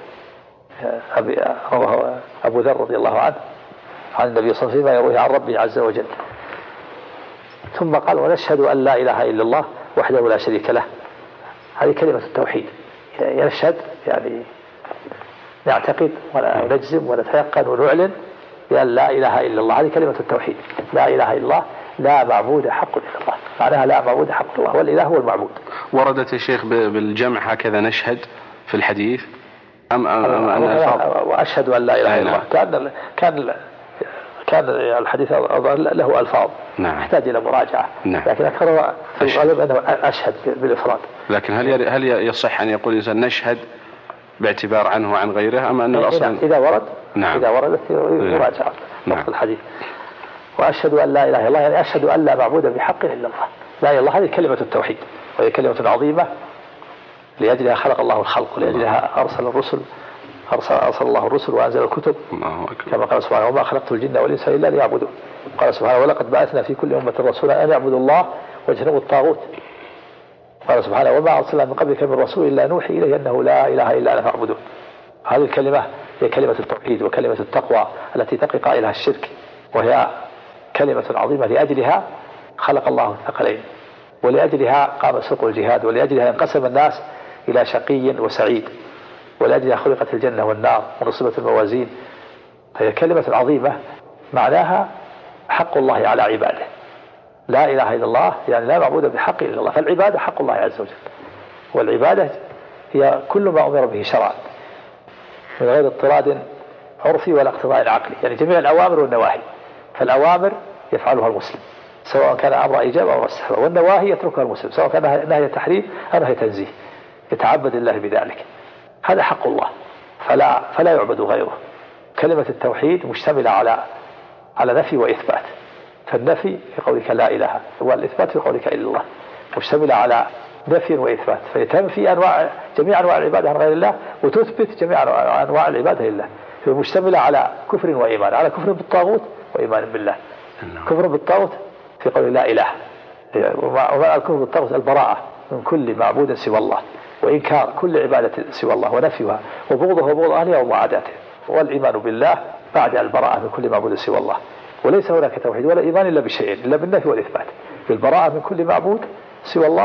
أبو ذر رضي الله عنه عن النبي صلى الله عليه وسلم يرويه عن ربه عز وجل. ثم قال ونشهد أن لا إله إلا الله وحده لا شريك له. هذه كلمة التوحيد، يشهد يعني نعتقد ونجزم ونتيقن ونعلن بأن لا إله إلا الله، هذه كلمة التوحيد، لا إله إلا الله، لا معبود حق إلا الله، معناها لا معبود حق الله، والإله هو المعبود. وردت يا شيخ بالجمع هكذا نشهد في الحديث أم وأشهد أن لا إله إلا الله، كان الحديث له ألفاظ يحتاج إلى مراجعة، لكن أكثر في الغالب أنه أشهد بالإفراد. لكن هل يصح أن يقول الإنسان نشهد باعتبار عنه وعن غيره، أم أن الأصل إذا ورد إذا وردت مراجعة نص الحديث. وأشهد أن لا إله إلا الله يعني أشهد أن لا معبود بحق إلا الله، لا إله إلا الله، هذه كلمة التوحيد، وهي كلمة عظيمة لأجلها خلق الله الخلق، ولأجلها أرسل الله الرسل وأنزل الكتب، كما قال سبحانه وما خلقت الجن والإنس إلا ليعبدون. قال سبحانه ولقد بعثنا في كل أمة رسولا أن يعبدوا الله واجتنبوا الطاغوت. قال سبحانه وما أرسلنا من قبلك من رسول إلا نوحي إليه أنه لا إله إلا أنا فاعبدون. هذه الكلمة هي كلمة التوحيد وكلمة التقوى التي تقي قائلها الشرك، وهي كلمة عظيمة لأجلها خلق الله الثقلين، ولأجلها قام سوق الجهاد، ولأجلها انقسم الناس إلى شقي وسعيد، ولأجلها خلقت الجنة والنار ونصبت الموازين. فهي كلمة عظيمة معناها حق الله على عباده. لا إله إلا الله يعني لا معبود بحق إلا الله، فالعبادة حق الله عز وجل، والعبادة هي كل ما أمر به شرعا من غير اضطراد عرفي ولا اقتضاء عقلي، يعني جميع الأوامر والنواهي. فالأوامر يفعلها المسلم سواء كان أمر إيجاب أو استحباب، والنواهي يتركها المسلم سواء كان نهي تحريم أو نهي تنزيه، يتعبد الله بذلك. هذا حق الله فلا يعبد غيره. كلمة التوحيد مشتملة على نفي وإثبات، فالنفي في قولك لا إله، والإثبات في قولك إلا الله، مشتملة على نفي وإثبات، فتنفي جميع أنواع العبادة عن غير الله وتثبت جميع أنواع العبادة لله. هي مشتملة على كفر وإيمان، على كفر بالطاغوت وإيمان بالله. كفر بالطاغوت في قول لا إله، وما الكفر بالطاغوت البراءة من كل معبود سوى الله، وإنكار كل عبادة سوى الله ونفيها وبغضه وبغض أهلها ومعاداته، والإيمان بالله بعد البراءة من كل معبود سوى الله. وليس هناك توحيد ولا إيمان إلا بشيئين، إلا بالنفي والإثبات، بالبراءة من كل معبود سوى الله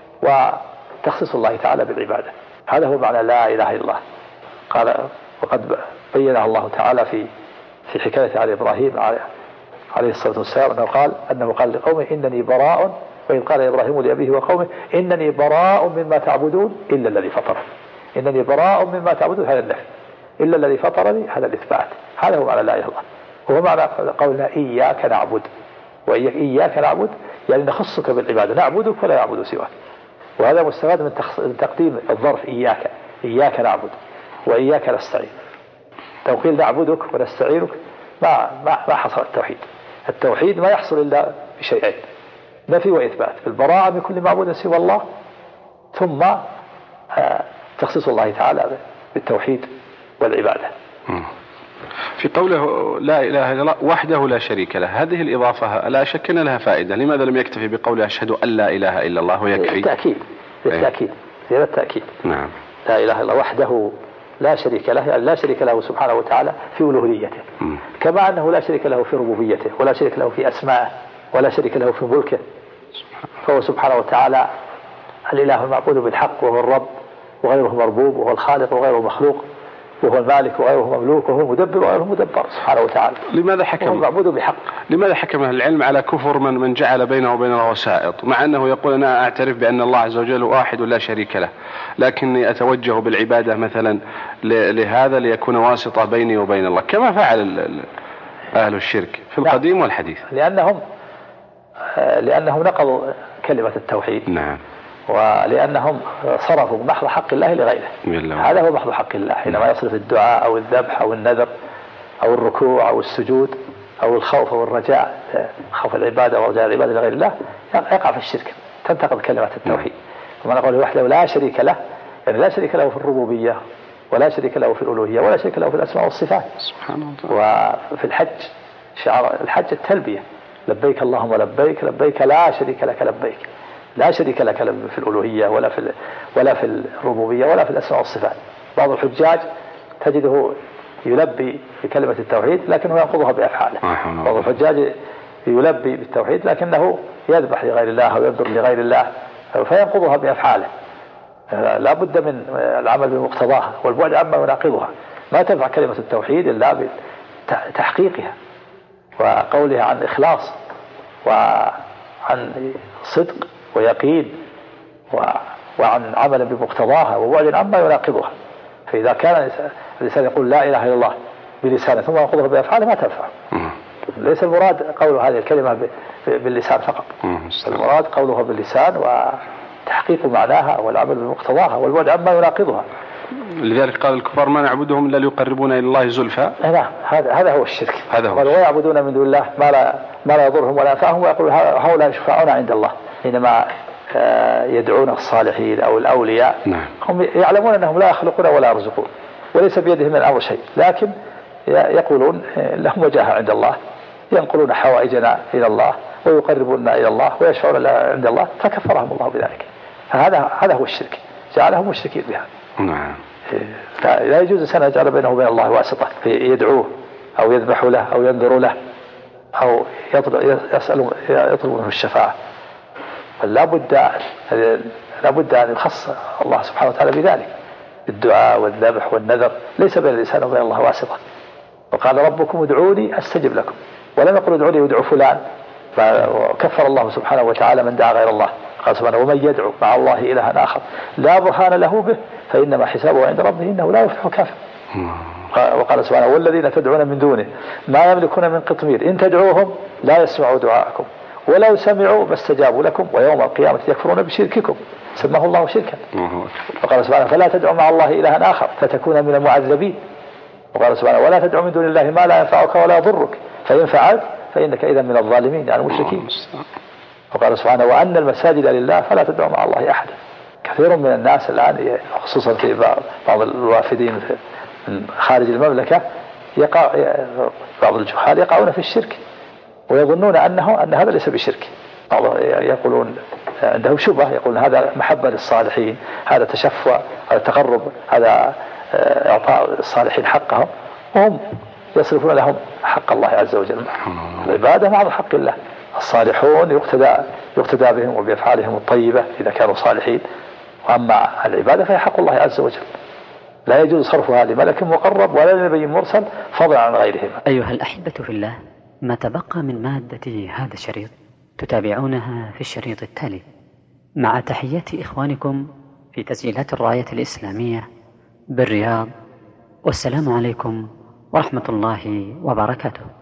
وتخصيص الله تعالى بالعبادة. هذا هو معنى لا إله إلا الله. قال وقد بينها الله تعالى في حكاية على إبراهيم عليه الصلاة والسلام أنه قال لقومه إنني براء، وإذ قال إبراهيم لأبيه وقومه إنني براء مما تعبدون إلا الذي فطرني. إنني براء مما تعبدون هذا النفي، إلا الذي فطرني هذا الإثبات. هذا هو معنى لا إله إلا الله، وهو معنى قولنا إياك نعبد، وإياك نعبد يعني نخصك بالعبادة، نعبدك ولا يعبد سواك. وهذا مستفاد من تقديم الظرف إياك نعبد وإياك نستعين. توقيل نعبدك ونستعينك ما حصل التوحيد. التوحيد ما يحصل إلا بشيئين، نفي وإثبات، البراءة من كل معبود سوى الله، ثم تخصيص الله تعالى بالتوحيد والعبادة. في قوله لا إله إلا الله وحده لا شريك له، هذه الإضافة لا شك أن لها فائدة، لماذا لم يكتفي بقوله أشهد أن لا إله إلا الله ويكفي؟ للتأكيد زيادة التأكيد. نعم. لا إله إلا الله وحده لا شريك له، يعني لا شريك له سبحانه وتعالى في ألوهيته، كما أنه لا شريك له في ربوبيته، ولا شريك له في أسمائه، ولا شريك له في ملكه. فهو سبحانه وتعالى الإله المعبود بالحق، وهو الرب وغيره مربوب، وهو الخالق وغيره مخلوق، وهو المالك وغيره مملوك، وهو المدبر وغيره مدبر سبحانه وتعالى. لماذا حكم معبود بحق؟ لماذا حكم أهل العلم على كفر من جعل بينه وبين الله وسائط، مع أنه يقول أنا أعترف بأن الله عز وجل واحد لا شريك له، لكني أتوجه بالعبادة مثلا لهذا ليكون واسطة بيني وبين الله، كما فعل أهل الشرك في القديم والحديث؟ لأنهم نقضوا كلمة التوحيد. نعم. ولأنهم صرفوا محض حق الله لغيره. هذا هو محض حق الله، حينما يصرف الدعاء أو الذبح أو النذر أو الركوع أو السجود أو الخوف أو الرجاء، خوف العبادة ورجاء العبادة لغير الله، يقع في الشرك، تنتقض كلمة التوحيد. وما نقول وحده لا شريك له، يعني لا شريك له في الربوبية، ولا شريك له في الألوهية، ولا شريك له في الأسماء والصفات. سبحان الله. وفي الحج شعار الحج التلبية، لبيك اللهم لبيك، لبيك لا شريك لك لبيك، لا شريك لك في الألوهية ولا في الربوبية ولا في الأسماء والصفات. بعض الحجاج تجده يلبي بكلمة التوحيد لكنه ينقضها بأفعاله. بعض الحجاج يلبي بالتوحيد لكنه يذبح لغير الله أو ينذر لغير الله فينقضها بأفعاله. لا بد من العمل بمقتضاها والبعد عما يناقضها. ما تنفع كلمة التوحيد إلا بتحقيقها وقولها عن إخلاص وعن صدق ويقين وعن عمل بمقتضاها وبعد عما يناقضها. فإذا كان الإنسان يقول لا إله إلا الله بلسانه ثم ينقضها بأفعاله ما تنفع. ليس المراد قول هذه الكلمة باللسان فقط، المراد قولها باللسان وتحقيق معناها والعمل بمقتضاها والبعد عما يناقضها. لذلك قال الكفار ما نعبدهم إلا ليقربونا إلى الله زلفى. نعم، هذا هو الشرك. ويعبدون من دون الله ما لا يضرهم ولا ينفعهم، ويقول هؤلاء شفعاؤنا عند الله. حينما يدعون الصالحين أو الأولياء هم يعلمون أنهم لا يخلقون ولا يرزقون وليس بيدهم من الأمر شيء، لكن يقولون لهم وجاهة عند الله، ينقلون حوائجنا إلى الله ويقربوننا إلى الله ويشفعون عند الله، فكفرهم الله بذلك. فهذا هو الشرك، جعلهم مشركين بها. نعم. لا يجوز الإنسان أن يجعل بينه وبين الله واسطة يدعوه أو يذبح له أو ينذر له أو يطلب منه الشفاعة. لا بد أن يخص الله سبحانه وتعالى بذلك، الدعاء والذبح والنذر ليس بين الإنسان وبين الله واسطة. وقال ربكم ادعوني أستجب لكم، ولم يقل ادعوا لي وادعوا فلان، فكفر الله سبحانه وتعالى من دعا غير الله. قال سبحانه ومن يدعو مع الله إلها آخر لا برهان له به فإنما حسابه عند ربه إنه لا يفلح كافر. وقال سبحانه والذين تدعون من دونه ما يملكون من قطمير إن تدعوهم لا يسمعوا دعاءكم ولو سمعوا ما استجابوا لكم ويوم القيامة يكفرون بشرككم سماه الله شركا. وقال سبحانه فلا تدعوا مع الله إلها آخر فتكون من المعذبين. وقال سبحانه ولا تدعوا من دون الله ما لا ينفعك ولا يضرك فإن فعلت فإنك إذا من الظالمين يعني المشركين. وقال سبحانه وأن المساجد لله فلا تدعوا مع الله أحدا. كثير من الناس الآن خصوصا في بعض الوافدين من خارج المملكة بعض الجهال يقعون في الشرك ويظنون أن هذا ليس بشرك. يقولون عندهم شبهة يقولون هذا محبة للصالحين، هذا تشفع، هذا تقرب، هذا إعطاء الصالحين حقهم، وهم يصرفون لهم حق الله عز وجل. العبادة مع حق الله. الصالحون يقتدى بهم وبأفعالهم الطيبة إذا كانوا صالحين، وأما العبادة فهي حق الله عز وجل لا يجوز صرفها لملك مقرب ولا لنبي مرسل فضلا عن غيرهما. أيها الأحبة في الله، ما تبقى من مادة هذا الشريط تتابعونها في الشريط التالي، مع تحيات إخوانكم في تسجيلات الراية الإسلامية بالرياض، والسلام عليكم ورحمة الله وبركاته.